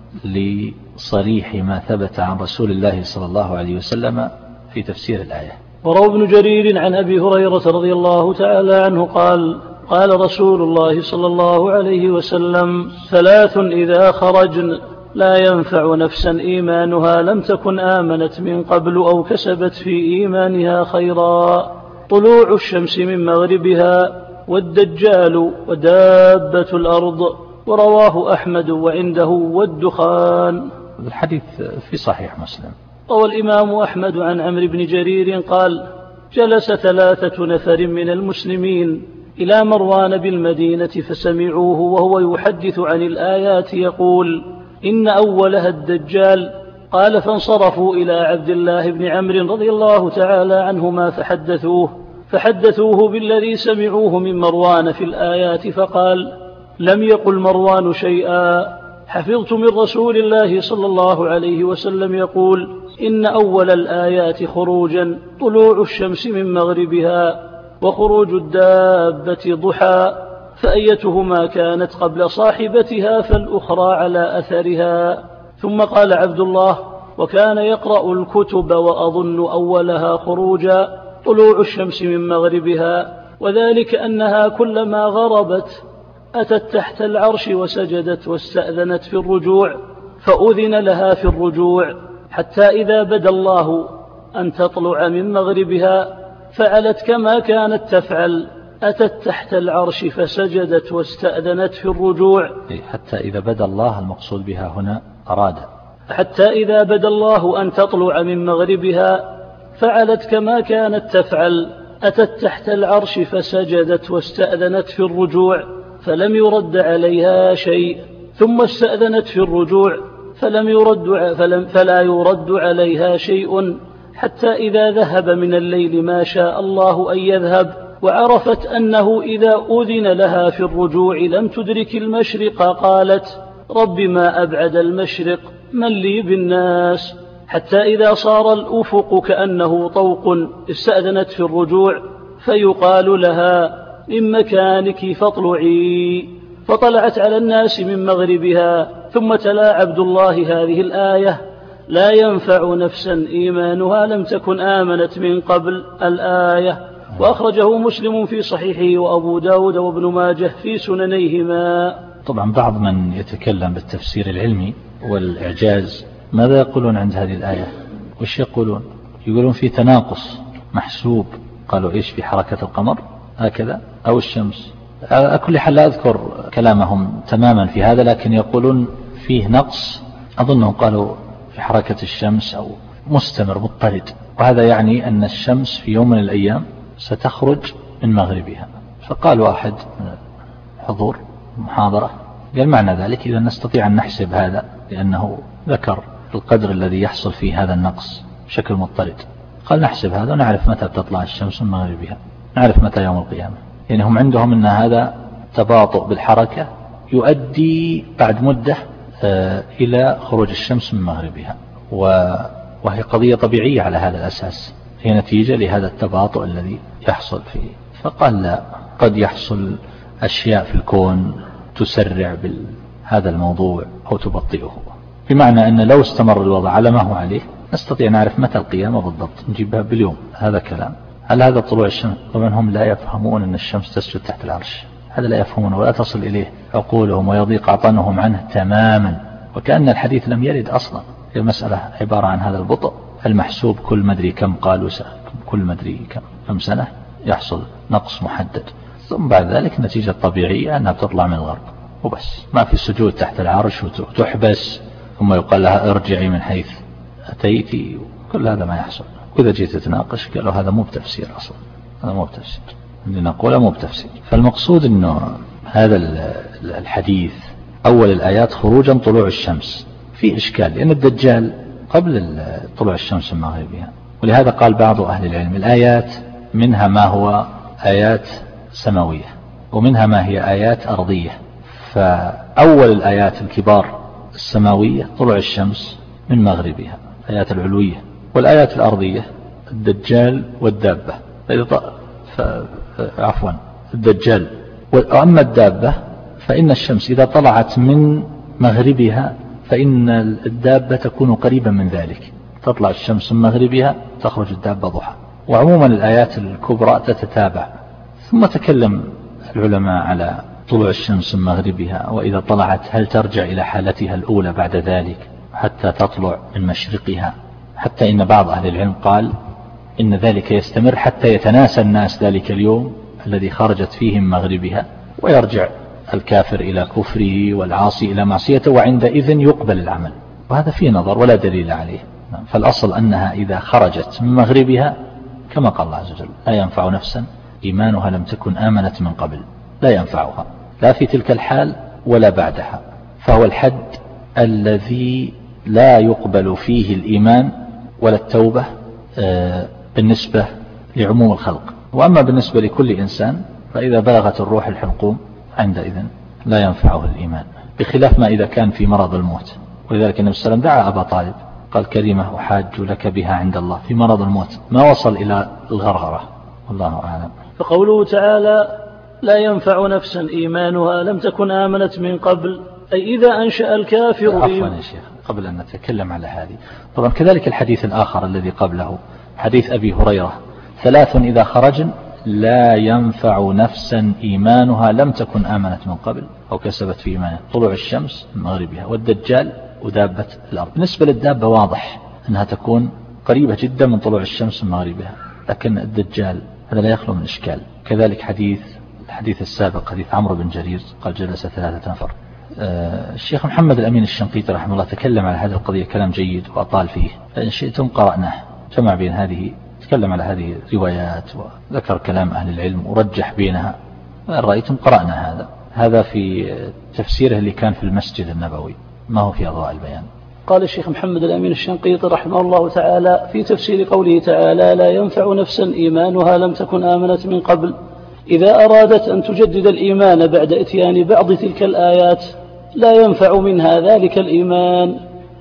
لصريح ما ثبت عن رسول الله صلى الله عليه وسلم في تفسير الآية. وروى ابن جرير عن أبي هريرة رضي الله تعالى عنه قال: قال رسول الله صلى الله عليه وسلم: ثلاث إذا خرجن لا ينفع نفسا إيمانها لم تكن آمنت من قبل أو كسبت في إيمانها خيرا: طلوع الشمس من مغربها، والدجال، ودابة الأرض. ورواه أحمد وعنده والدخان. الحديث في صحيح مسلم. روى الإمام أحمد عن عمرو بن جرير قال: جلس ثلاثة نفر من المسلمين إلى مروان بالمدينة فسمعوه وهو يحدث عن الآيات يقول: إن أولها الدجال. قال: فانصرفوا إلى عبد الله بن عمرو رضي الله تعالى عنهما فحدثوه فحدثوه بالذي سمعوه من مروان في الآيات، فقال: لم يقل مروان شيئا، حفظت من رسول الله صلى الله عليه وسلم يقول: إن أول الآيات خروجا طلوع الشمس من مغربها، وخروج الدابة ضحى، فأيتهما كانت قبل صاحبتها فالأخرى على أثرها. ثم قال عبد الله: وكان يقرأ الكتب وأظن أولها خروجا طلوع الشمس من مغربها، وذلك أنها كلما غربت أتت تحت العرش وسجدت واستأذنت في الرجوع، فأذن لها في الرجوع، حتى إذا بدا الله أن تطلع من مغربها فعلت كما كانت تفعل، أتت تحت العرش فسجدت واستأذنت في الرجوع. حتى إذا بدا الله المقصود بها هنا أراد حتى إذا بدا الله أن تطلع من مغربها فعلت كما كانت تفعل، أتت تحت العرش فسجدت واستأذنت في الرجوع فلم يرد عليها شيء، ثم استأذنت في الرجوع فلم يرد فلم فلا يرد عليها شيء، حتى إذا ذهب من الليل ما شاء الله أن يذهب، وعرفت أنه إذا أذن لها في الرجوع لم تدرك المشرق قالت: رب ما أبعد المشرق، من لي بالناس؟ حتى إذا صار الأفق كأنه طوق استأذنت في الرجوع، فيقال لها: من مكانك فاطلعي، فطلعت على الناس من مغربها. ثم تلا عبد الله هذه الآية: لا ينفع نفسا إيمانها لم تكن آمنت من قبل، الآية. وأخرجه مسلم في صحيحه وأبو داود وابن ماجه في سننيهما. طبعا بعض من يتكلم بالتفسير العلمي والإعجاز ماذا يقولون عند هذه الآية؟ وش يقولون؟ يقولون في تناقص محسوب. قالوا إيش؟ في حركة القمر هكذا أو الشمس. على كل حال لا أذكر كلامهم تماما في هذا، لكن يقولون فيه نقص، أظنهم قالوا في حركة الشمس أو مستمر مضطرد، وهذا يعني أن الشمس في يوم من الأيام ستخرج من مغربها. فقال واحد حضور محاضرة قال: معنى ذلك إذا نستطيع أن نحسب هذا، لأنه ذكر القدر الذي يحصل فيه هذا النقص بشكل مضطرد. قال: نحسب هذا ونعرف متى تطلع الشمس من مغربها، نعرف متى يوم القيامة. يعني هم عندهم أن هذا تباطؤ بالحركة يؤدي بعد مدة إلى خروج الشمس من مغربها، وهي قضية طبيعية على هذا الأساس، هي نتيجة لهذا التباطؤ الذي يحصل فيه. فقال: لا، قد يحصل أشياء في الكون تسرع بهذا الموضوع أو تبطئه، بمعنى أن لو استمر الوضع على ما هو عليه نستطيع نعرف متى القيامة بالضبط، نجيبها باليوم. هذا كلام. هل هذا طلوع الشمس؟ طبعا هم لا يفهمون أن الشمس تسجد تحت العرش، هذا لا يفهمون ولا تصل إليه عقولهم، ويضيق عطنهم عنه تماما، وكأن الحديث لم يرد أصلا. المسألة عبارة عن هذا البطء المحسوب، كل مدري كم قالوا كل مدري كم كم سنة يحصل نقص محدد، ثم بعد ذلك نتيجة طبيعية أنها تطلع من الغرب وبس. ما في سجود تحت العرش وتحبس ثم يقال لها ارجعي من حيث أتيتي، كل هذا ما يحصل. وإذا جيت تتناقش قالوا هذا مو بتفسير أصلا، هذا مو بتفسير اللي نقوله مو بتفسير. فالمقصود أنه هذا الحديث أول الآيات خروجا طلوع الشمس في إشكال، لأن الدجال قبل طلوع الشمس من مغربها، ولهذا قال بعض أهل العلم الآيات منها ما هو آيات سماوية ومنها ما هي آيات أرضية. فأول الآيات الكبار السماوية طلوع الشمس من مغربها، آيات العلوية، والآيات الأرضية الدجال والدابة. عفوا الدجال. وأما الدابة فإن الشمس إذا طلعت من مغربها فإن الدابة تكون قريبا من ذلك، تطلع الشمس من مغربها تخرج الدابة ضحى. وعموما الآيات الكبرى تتتابع. ثم تكلم العلماء على طلوع الشمس من مغربها، وإذا طلعت هل ترجع إلى حالتها الأولى بعد ذلك حتى تطلع من مشرقها، حتى إن بعض أهل العلم قال إن ذلك يستمر حتى يتناسى الناس ذلك اليوم الذي خرجت فيه من مغربها، ويرجع الكافر إلى كفره والعاصي إلى معصيته، وعندئذ يقبل العمل. وهذا فيه نظر ولا دليل عليه. فالأصل أنها إذا خرجت من مغربها كما قال الله عز وجل: لا ينفع نفسا إيمانها لم تكن آمنت من قبل، لا ينفعها لا في تلك الحال ولا بعدها. فهو الحد الذي لا يقبل فيه الإيمان ولا التوبة بالنسبة لعموم الخلق. وأما بالنسبة لكل إنسان فإذا بلغت الروح الحلقوم عندئذ لا ينفعه الإيمان، بخلاف ما إذا كان في مرض الموت. ولذلك النبي صلى الله عليه وسلم دعا أبا طالب قال: كلمة أحاج لك بها عند الله في مرض الموت، ما وصل إلى الغرغرة. والله أعلم. فقوله تعالى: لا ينفع نفسا إيمانها لم تكن آمنت من قبل، أي إذا أنشأ الكافر. عفوا يا شيخ، قبل أن نتكلم على هذه طبعا كذلك الحديث الآخر الذي قبله حديث أبي هريرة: ثلاث إذا خرجن لا ينفع نفسا إيمانها لم تكن آمنت من قبل أو كسبت في إيمانها: طلوع الشمس من مغربها، والدجال، ودابة الأرض. بالنسبة للدابة واضح أنها تكون قريبة جدا من طلوع الشمس من مغربها، لكن الدجال هذا لا يخلو من إشكال. كذلك حديث الحديث السابق حديث عمرو بن جرير قال جلس ثلاثة نفر. آه الشيخ محمد الأمين الشنقيطي رحمه الله تكلم على هذه القضية كلام جيد وأطال فيه، فإن شئتم قرأناه، جمع بين هذه، تكلم على هذه الروايات وذكر كلام أهل العلم ورجح بينها. إن رأيتم قرأنا هذا هذا في تفسيره اللي كان في المسجد النبوي، ما هو في أضواء البيان. قال الشيخ محمد الأمين الشنقيطي رحمه الله تعالى في تفسير قوله تعالى: لا ينفع نفسا إيمانها لم تكن آمنت من قبل، إذا أرادت أن تجدد الإيمان بعد إتيان بعض تلك الآيات لا ينفع منها ذلك الإيمان.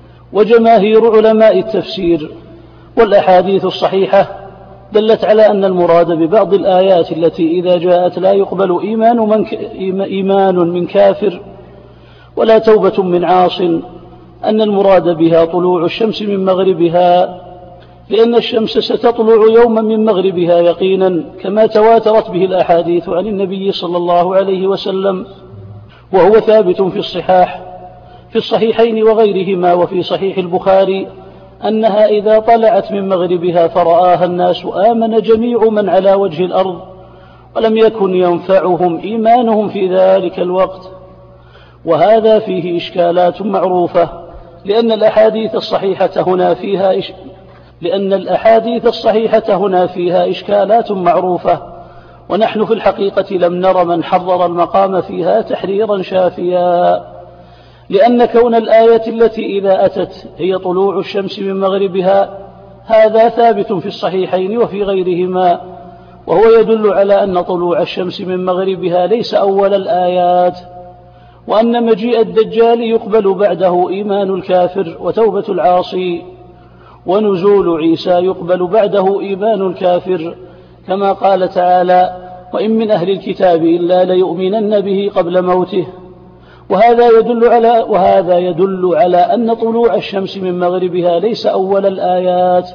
وجماهير علماء التفسير والأحاديث الصحيحة دلت على أن المراد ببعض الآيات التي إذا جاءت لا يقبل إيمان من, إيمان من كافر ولا توبة من عاص، أن المراد بها طلوع الشمس من مغربها، لأن الشمس ستطلع يوما من مغربها يقينا كما تواترت به الأحاديث عن النبي صلى الله عليه وسلم، وهو ثابت في الصحاح في الصحيحين وغيرهما، وفي صحيح البخاري أنها إذا طلعت من مغربها فرآها الناس آمن جميع من على وجه الأرض، ولم يكن ينفعهم إيمانهم في ذلك الوقت. وهذا فيه إشكالات معروفة، لأن الأحاديث الصحيحة هنا فيها إش... لأن الأحاديث الصحيحة هنا فيها إشكالات معروفة، ونحن في الحقيقة لم نر من حرر المقام فيها تحريرا شافيا، لأن كون الآية التي إذا أتت هي طلوع الشمس من مغربها هذا ثابت في الصحيحين وفي غيرهما، وهو يدل على أن طلوع الشمس من مغربها ليس أول الآيات، وأن مجيء الدجال يقبل بعده إيمان الكافر وتوبة العاصي، ونزول عيسى يقبل بعده إيمان الكافر، كما قال تعالى: وإن من أهل الكتاب إلا ليؤمنن به قبل موته. وهذا يدل على وهذا يدل على أن طلوع الشمس من مغربها ليس أول الآيات.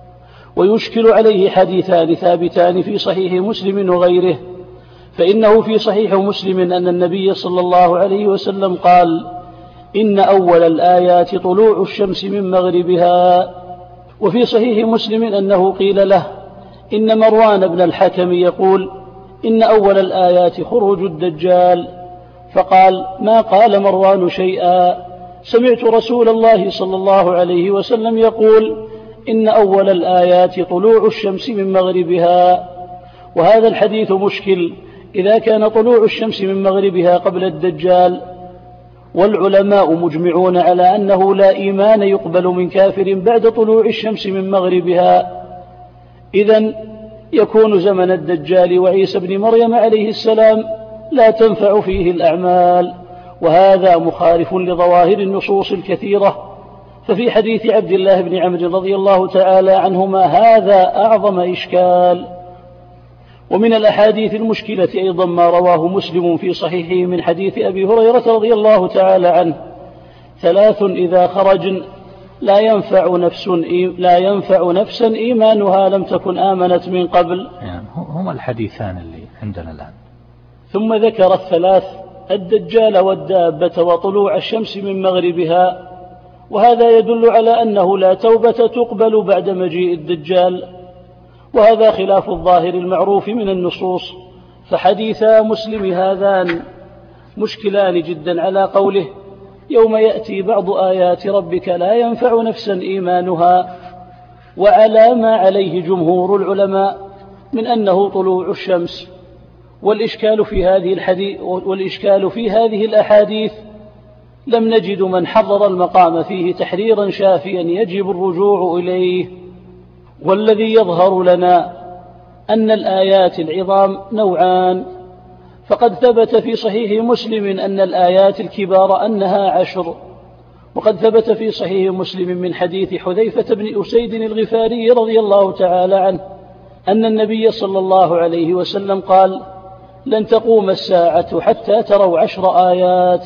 ويشكل عليه حديثان ثابتان في صحيح مسلم وغيره، فإنه في صحيح مسلم أن النبي صلى الله عليه وسلم قال: إن أول الآيات طلوع الشمس من مغربها. وفي صحيح مسلم أنه قيل له: إن مروان بن الحكم يقول إن أول الآيات خروج الدجال، فقال: ما قال مروان شيئا، سمعت رسول الله صلى الله عليه وسلم يقول إن أول الآيات طلوع الشمس من مغربها. وهذا الحديث مشكل إذا كان طلوع الشمس من مغربها قبل الدجال، والعلماء مجمعون على أنه لا إيمان يقبل من كافر بعد طلوع الشمس من مغربها. إذن يكون زمن الدجال وعيسى بن مريم عليه السلام لا تنفع فيه الأعمال، وهذا مخالف لظواهر النصوص الكثيرة. ففي حديث عبد الله بن عمرو رضي الله تعالى عنهما هذا أعظم إشكال. ومن الأحاديث المشكلة أيضا ما رواه مسلم في صحيحه من حديث أبي هريرة رضي الله تعالى عنه: ثلاث إذا خرجن لا ينفع نفس لا ينفع نفسا إيمانها لم تكن آمنت من قبل. يعني هما الحديثان اللي عندنا الآن. ثم ذكر الثلاث: الدجال والدابة وطلوع الشمس من مغربها. وهذا يدل على أنه لا توبة تقبل بعد مجيء الدجال، وهذا خلاف الظاهر المعروف من النصوص. فحديثا مسلم هذان مشكلان جدا على قوله: يوم يأتي بعض آيات ربك لا ينفع نفسا إيمانها، وعلى ما عليه جمهور العلماء من أنه طلوع الشمس. والإشكال في هذه الحديث والإشكال في هذه الأحاديث لم نجد من حرر المقام فيه تحريرا شافيا يجب الرجوع إليه. والذي يظهر لنا أن الآيات العظام نوعان، فقد ثبت في صحيح مسلم أن الآيات الكبار أنها عشر، وقد ثبت في صحيح مسلم من حديث حذيفة بن أسيد الغفاري رضي الله تعالى عنه أن النبي صلى الله عليه وسلم قال: لن تقوم الساعة حتى تروا عشر آيات.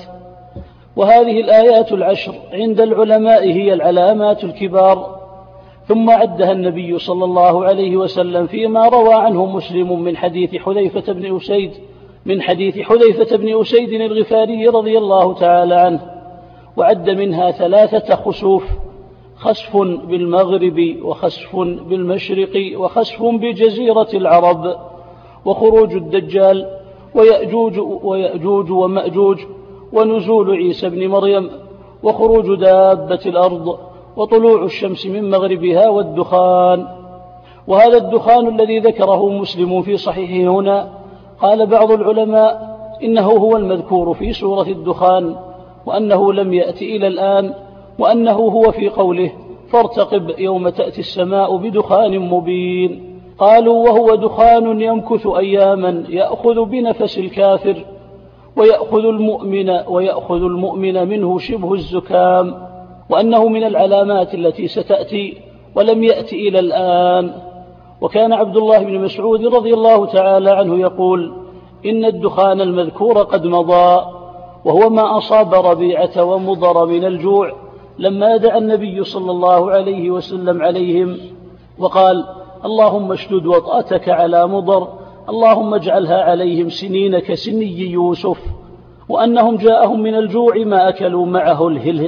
وهذه الآيات العشر عند العلماء هي العلامات الكبار. ثم عدها النبي صلى الله عليه وسلم فيما روى عنه مسلم من حديث حذيفة بن أسيد من حديث حذيفة بن أسيد الغفاري رضي الله تعالى عنه، وعد منها ثلاثة خسوف: خسف بالمغرب وخسف بالمشرق وخسف بجزيرة العرب وخروج الدجال ويأجوج ويأجوج ومأجوج ونزول عيسى بن مريم وخروج دابة الأرض وطلوع الشمس من مغربها والدخان. وهذا الدخان الذي ذكره مسلم في صحيحه هنا قال بعض العلماء إنه هو المذكور في سورة الدخان، وأنه لم يأتي إلى الآن، وأنه هو في قوله فارتقب يوم تأتي السماء بدخان مبين. قالوا وهو دخان يمكث أياما يأخذ بنفس الكافر ويأخذ المؤمن ويأخذ المؤمن منه شبه الزكام، وأنه من العلامات التي ستأتي ولم يأتي إلى الآن. وكان عبد الله بن مسعود رضي الله تعالى عنه يقول إن الدخان المذكور قد مضى، وهو ما أصاب ربيعة ومضر من الجوع لما دعا النبي صلى الله عليه وسلم عليهم وقال اللهم اشدد وطأتك على مضر، اللهم اجعلها عليهم سنين كسني يوسف، وأنهم جاءهم من الجوع ما أكلوا معه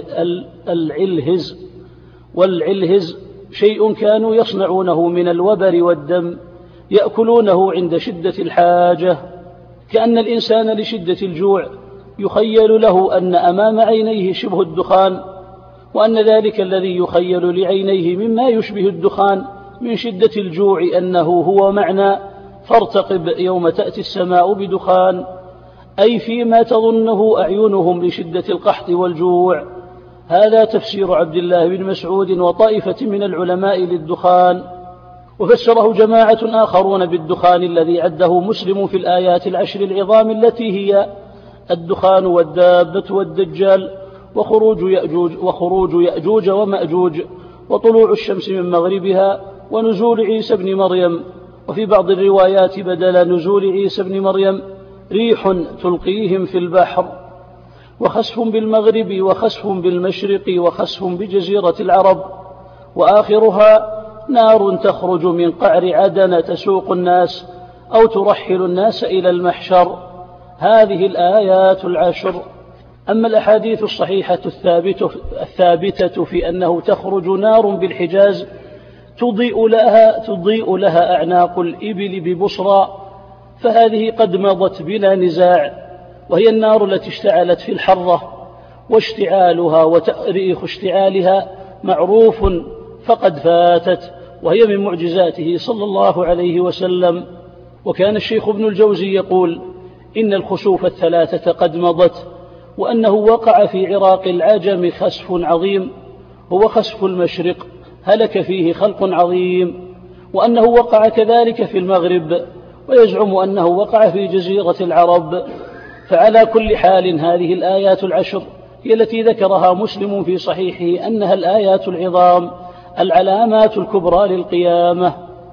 العلهز، والعلهز شيء كانوا يصنعونه من الوبر والدم يأكلونه عند شدة الحاجة، كأن الإنسان لشدة الجوع يخيل له أن أمام عينيه شبه الدخان، وأن ذلك الذي يخيل لعينيه مما يشبه الدخان من شدة الجوع أنه هو معنى فارتقب يوم تأتي السماء بدخان، أي فيما تظنه أعينهم لشدة القحط والجوع. هذا تفسير عبد الله بن مسعود وطائفة من العلماء للدخان. وفسره جماعة آخرون بالدخان الذي عده مسلم في الآيات العشر العظام التي هي الدخان والدابة والدجال وخروج يأجوج, وخروج يأجوج ومأجوج وطلوع الشمس من مغربها ونزول عيسى بن مريم. وفي بعض الروايات بدل نزول عيسى بن مريم ريح تلقيهم في البحر، وخسف بالمغرب وخسف بالمشرق وخسف بجزيرة العرب، وآخرها نار تخرج من قعر عدن تسوق الناس أو ترحل الناس إلى المحشر. هذه الآيات العشر. أما الأحاديث الصحيحة الثابتة, الثابتة في أنه تخرج نار بالحجاز تضيء لها, تضيء لها أعناق الإبل ببصرى، فهذه قد مضت بلا نزاع، وهي النار التي اشتعلت في الحرة، واشتعالها وتأريخ اشتعالها معروف فقد فاتت، وهي من معجزاته صلى الله عليه وسلم. وكان الشيخ ابن الجوزي يقول إن الخسوف الثلاثة قد مضت، وأنه وقع في عراق العجم خسف عظيم هو خسف المشرق هلك فيه خلق عظيم، وأنه وقع كذلك في المغرب، ويزعم أنه وقع في جزيرة العرب. فعلى كل حال هذه الآيات العشر هي التي ذكرها مسلم في صحيحه أنها الآيات العظام العلامات الكبرى للقيامة.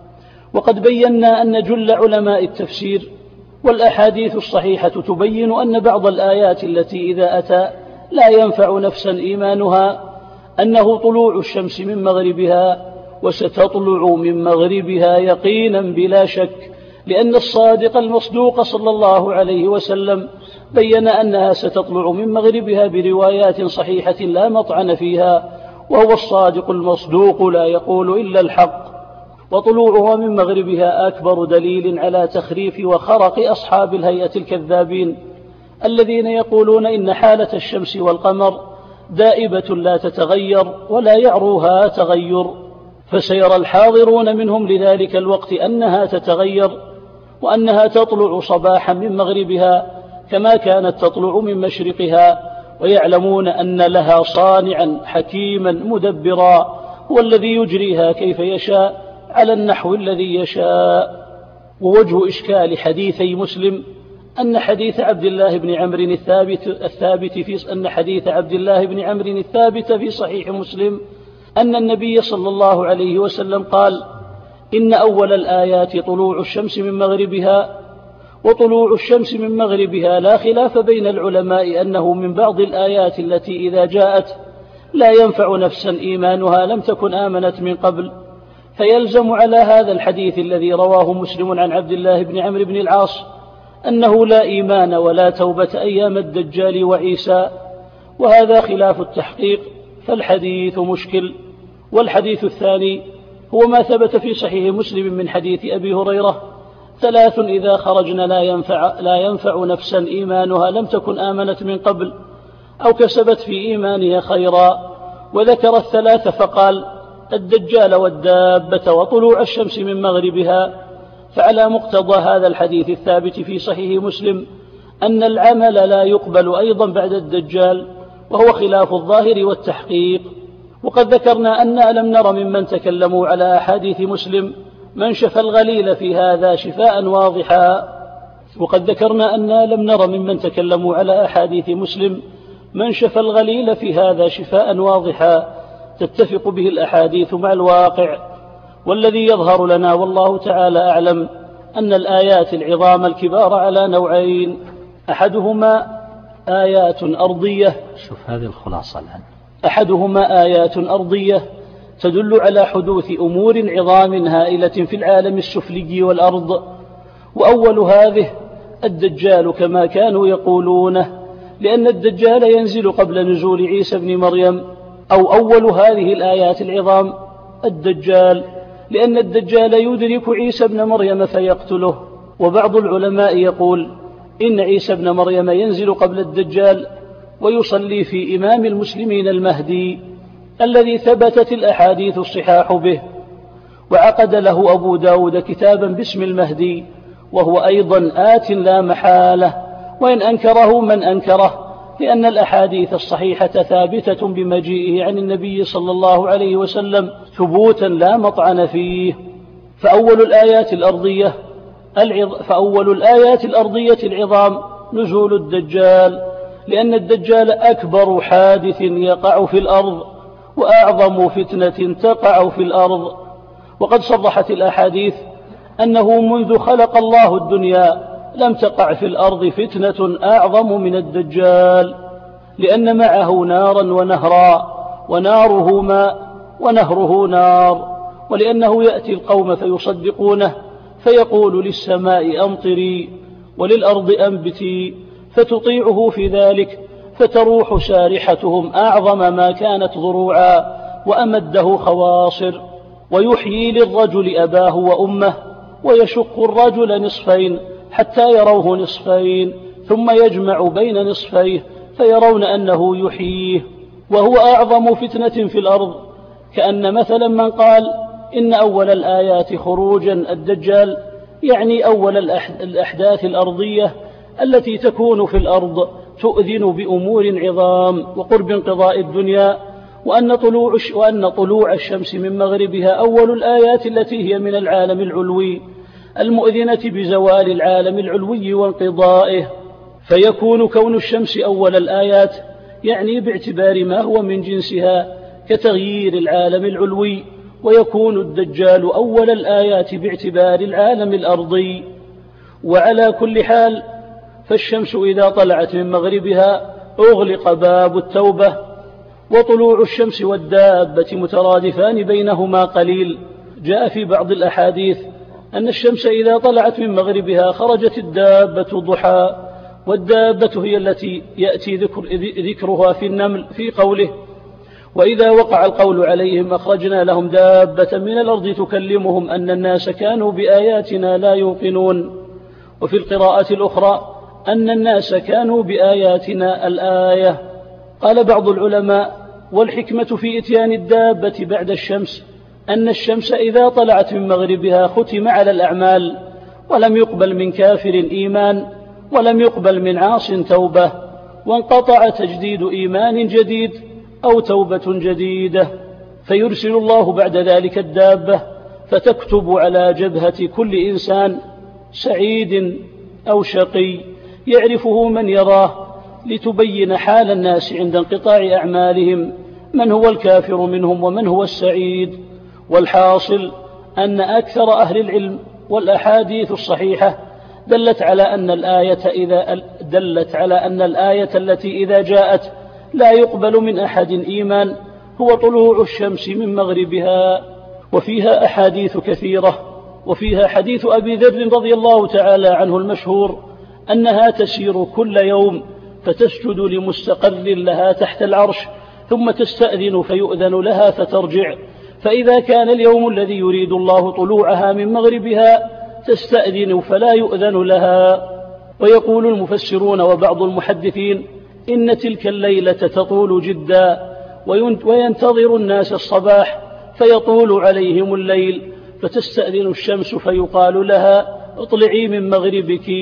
وقد بينا أن جل علماء التفسير والأحاديث الصحيحة تبين أن بعض الآيات التي إذا أتى لا ينفع نفسا إيمانها أنه طلوع الشمس من مغربها وستطلع من مغربها يقينا بلا شك، لأن الصادق المصدوق صلى الله عليه وسلم بين أنها ستطلع من مغربها بروايات صحيحة لا مطعن فيها، وهو الصادق المصدوق لا يقول إلا الحق. وطلوعها من مغربها أكبر دليل على تخريف وخرق أصحاب الهيئة الكذابين الذين يقولون إن حالة الشمس والقمر دائبة لا تتغير ولا يعروها تغير، فسيرى الحاضرون منهم لذلك الوقت أنها تتغير، وأنها تطلع صباحا من مغربها كما كانت تطلع من مشرقها، ويعلمون أن لها صانعا حكيما مدبرا هو الذي يجريها كيف يشاء على النحو الذي يشاء. ووجه إشكال حديثي مسلم أن حديث عبد الله بن عمرو الثابت الثابت في أن حديث عبد الله بن عمرو الثابت في صحيح مسلم أن النبي صلى الله عليه وسلم قال إن أول الآيات طلوع الشمس من مغربها، وطلوع الشمس من مغربها لا خلاف بين العلماء أنه من بعض الآيات التي إذا جاءت لا ينفع نفسا إيمانها لم تكن آمنت من قبل. فيلزم على هذا الحديث الذي رواه مسلم عن عبد الله بن عمرو بن العاص أنه لا إيمان ولا توبة أيام الدجال وعيسى، وهذا خلاف التحقيق، فالحديث مشكل. والحديث الثاني هو ما ثبت في صحيح مسلم من حديث أبي هريرة: ثلاث إذا خرجن لا ينفع, لا ينفع نفسا إيمانها لم تكن آمنت من قبل أو كسبت في إيمانها خيرا. وذكر الثلاث فقال: الدجال والدابة وطلوع الشمس من مغربها. فعلى مقتضى هذا الحديث الثابت في صحيح مسلم أن العمل لا يقبل أيضا بعد الدجال، وهو خلاف الظاهر والتحقيق. وقد ذكرنا أن لم نر ممن تكلموا على أحاديث مسلم من شفى الغليل في هذا شفاء واضحا وقد ذكرنا أن لم نر ممن تكلموا على أحاديث مسلم من شفى الغليل في هذا شفاء واضحا تتفق به الأحاديث مع الواقع. والذي يظهر لنا والله تعالى أعلم أن الآيات العظام الكبار على نوعين: أحدهما آيات أرضية. شوف هذه الخلاصة الآن. أحدهما آيات أرضية تدل على حدوث أمور عظام هائلة في العالم السفلي والأرض، وأول هذه الدجال كما كانوا يقولونه، لأن الدجال ينزل قبل نزول عيسى بن مريم. أو أول هذه الآيات العظام الدجال، لأن الدجال يدرك عيسى بن مريم فيقتله. وبعض العلماء يقول إن عيسى بن مريم ينزل قبل الدجال ويصلي في إمام المسلمين المهدي الذي ثبتت الأحاديث الصحاح به، وعقد له أبو داود كتابا باسم المهدي، وهو أيضا آت لا محالة، وإن أنكره من أنكره، لأن الأحاديث الصحيحة ثابتة بمجيئه عن النبي صلى الله عليه وسلم ثبوتا لا مطعن فيه. فأول الآيات الأرضية العظ... فأول الآيات الأرضية العظام نزول الدجال، لأن الدجال أكبر حادث يقع في الأرض وأعظم فتنة تقع في الأرض. وقد صرحت الأحاديث أنه منذ خلق الله الدنيا لم تقع في الأرض فتنة أعظم من الدجال، لأن معه نارا ونهرا، وناره ماء ونهره نار، ولأنه يأتي القوم فيصدقونه فيقول للسماء أمطري وللأرض أنبتي فتطيعه في ذلك، فتروح سارحتهم أعظم ما كانت ضروعا وأمده خواصر، ويحيي للرجل أباه وأمه، ويشق الرجل نصفين حتى يروه نصفين، ثم يجمع بين نصفيه فيرون أنه يحييه، وهو أعظم فتنة في الأرض. كأن مثلا من قال إن أول الآيات خروجا الدجال يعني أول الأحداث الأرضية التي تكون في الأرض تؤذن بأمور عظام وقرب انقضاء الدنيا، وأن طلوع, وأن طلوع الشمس من مغربها أول الآيات التي هي من العالم العلوي المؤذنة بزوال العالم العلوي وانقضائه. فيكون كون الشمس أول الآيات يعني باعتبار ما هو من جنسها كتغيير العالم العلوي، ويكون الدجال أول الآيات باعتبار العالم الأرضي. وعلى كل حال فالشمس إذا طلعت من مغربها أغلق باب التوبة، وطلوع الشمس والدابة مترادفان بينهما قليل. جاء في بعض الأحاديث أن الشمس إذا طلعت من مغربها خرجت الدابة ضحى، والدابة هي التي يأتي ذكر ذكرها في النمل في قوله: وإذا وقع القول عليهم أخرجنا لهم دابة من الأرض تكلمهم أن الناس كانوا بآياتنا لا يوقنون. وفي القراءة الأخرى أن الناس كانوا بآياتنا الآية. قال بعض العلماء: والحكمة في إتيان الدابة بعد الشمس أن الشمس إذا طلعت من مغربها ختم على الأعمال، ولم يقبل من كافر إيمان، ولم يقبل من عاص توبة، وانقطع تجديد إيمان جديد أو توبة جديدة، فيرسل الله بعد ذلك الدابة فتكتب على جبهة كل إنسان سعيد أو شقي يعرفه من يراه، لتبين حال الناس عند انقطاع أعمالهم من هو الكافر منهم ومن هو السعيد. والحاصل أن أكثر أهل العلم والأحاديث الصحيحة دلت على أن الآية إذا دلت على أن الآية التي إذا جاءت لا يقبل من أحد إيمان هو طلوع الشمس من مغربها. وفيها أحاديث كثيرة، وفيها حديث أبي ذر رضي الله تعالى عنه المشهور أنها تسير كل يوم فتسجد لمستقر لها تحت العرش، ثم تستأذن فيؤذن لها فترجع، فإذا كان اليوم الذي يريد الله طلوعها من مغربها تستأذن فلا يؤذن لها. ويقول المفسرون وبعض المحدثين إن تلك الليلة تطول جدا وينتظر الناس الصباح فيطول عليهم الليل، فتستأذن الشمس فيقال لها اطلعي من مغربك،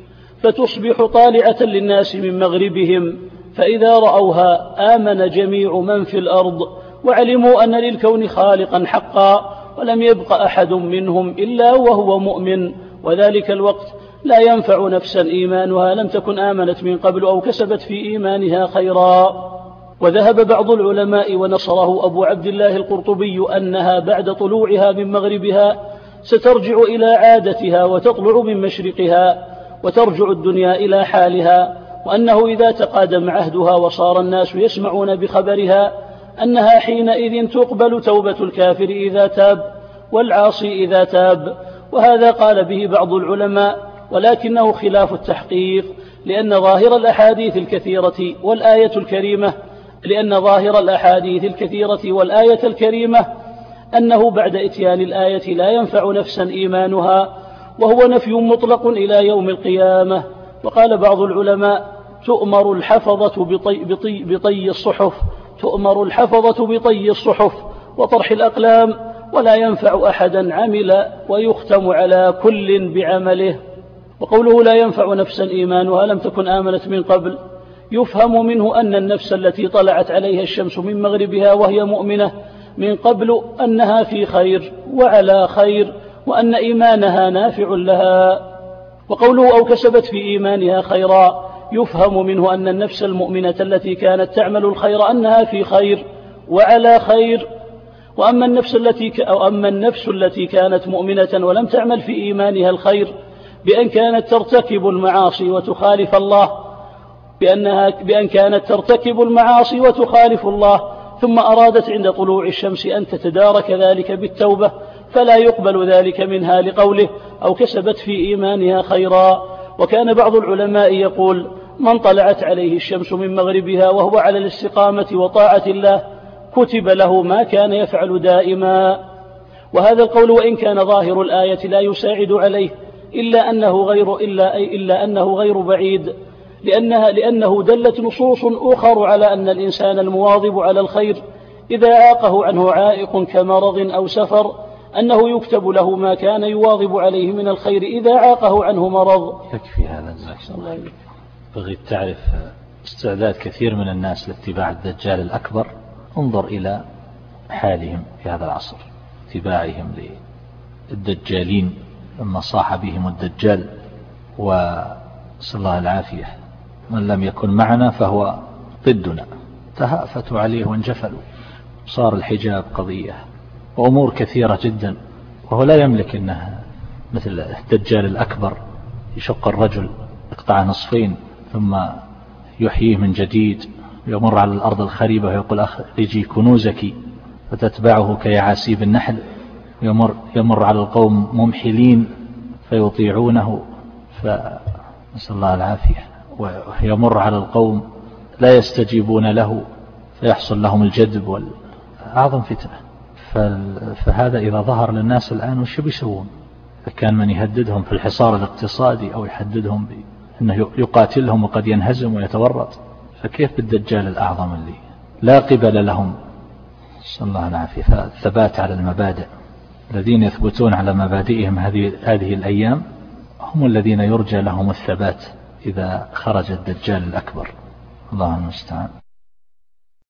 فتصبح طالعة للناس من مغربهم، فإذا رأوها آمن جميع من في الأرض وعلموا أن للكون خالقا حقا، ولم يبق أحد منهم إلا وهو مؤمن، وذلك الوقت لا ينفع نفسا إيمانها لم تكن آمنت من قبل أو كسبت في إيمانها خيرا. وذهب بعض العلماء ونصره أبو عبد الله القرطبي أنها بعد طلوعها من مغربها سترجع إلى عادتها وتطلع من مشرقها وترجع الدنيا إلى حالها، وأنه إذا تقادم عهدها وصار الناس يسمعون بخبرها أنها حينئذ تقبل توبة الكافر إذا تاب والعاصي إذا تاب. وهذا قال به بعض العلماء ولكنه خلاف التحقيق، لأن ظاهر الأحاديث الكثيرة والآية الكريمة لأن ظاهر الأحاديث الكثيرة والآية الكريمة أنه بعد إتيان الآية لا ينفع نفسا إيمانها، وهو نفي مطلق إلى يوم القيامة. وقال بعض العلماء تؤمر الحفظة بطي, بطي, بطي الصحف تؤمر الحفظة بطي الصحف وطرح الأقلام، ولا ينفع أحدا عمل ويختم على كل بعمله. وقوله لا ينفع نفسا إيمانها لم تكن آمنت من قبل يفهم منه أن النفس التي طلعت عليها الشمس من مغربها وهي مؤمنة من قبل أنها في خير وعلى خير، وأن إيمانها نافع لها. وقوله أو كسبت في إيمانها خيرا يفهم منه أن النفس المؤمنة التي كانت تعمل الخير أنها في خير وعلى خير، وأما النفس التي ك... أو أما النفس التي كانت مؤمنة ولم تعمل في إيمانها الخير بأن كانت ترتكب المعاصي وتخالف الله بأنها بأن كانت ترتكب المعاصي وتخالف الله ثم أرادت عند طلوع الشمس أن تتدارك ذلك بالتوبة فلا يقبل ذلك منها لقوله أو كسبت في إيمانها خيرا. وكان بعض العلماء يقول من طلعت عليه الشمس من مغربها وهو على الاستقامة وطاعة الله كتب له ما كان يفعل دائما. وهذا القول وإن كان ظاهر الآية لا يساعد عليه إلا أنه غير, إلا إلا أنه غير بعيد، لأنها لأنه دلت نصوص أخر على أن الإنسان المواظب على الخير إذا عاقه عنه عائق كمرض أو سفر أنه يكتب له ما كان يواظب عليه من الخير إذا عاقه عنه مرض. يكفي هذا جزاك الله خير. بغيت تعرف استعداد كثير من الناس لاتباع الدجال الأكبر، انظر إلى حالهم في هذا العصر، اتباعهم للدجالين لما صاح بهم الدجال، وصلى الله العافية. من لم يكن معنا فهو ضدنا، تهافتوا عليه وانجفلوا، صار الحجاب قضية وأمور كثيرة جدا. وهو لا يملك أنه مثل الدجال الأكبر يشق الرجل يقطع نصفين ثم يحييه من جديد، يمر على الأرض الخريبة ويقول أخرجي كنوزك فتتبعه كيعاسيب النحل، يمر, يمر على القوم ممحلين فيطيعونه فنسأل الله العافية، ويمر على القوم لا يستجيبون له فيحصل لهم الجذب والأعظم فتنة. فهذا إذا ظهر للناس الآن وش بيسوون؟ كان من يهددهم في الحصار الاقتصادي أو يحددهم بأنه يقاتلهم وقد ينهزم ويتورط، فكيف بالدجال الأعظم اللي لا قبل لهم؟ صلى الله العافية. فالثبات على المبادئ، الذين يثبتون على مبادئهم هذه هذه الأيام هم الذين يرجى لهم الثبات إذا خرج الدجال الأكبر. الله المستعان.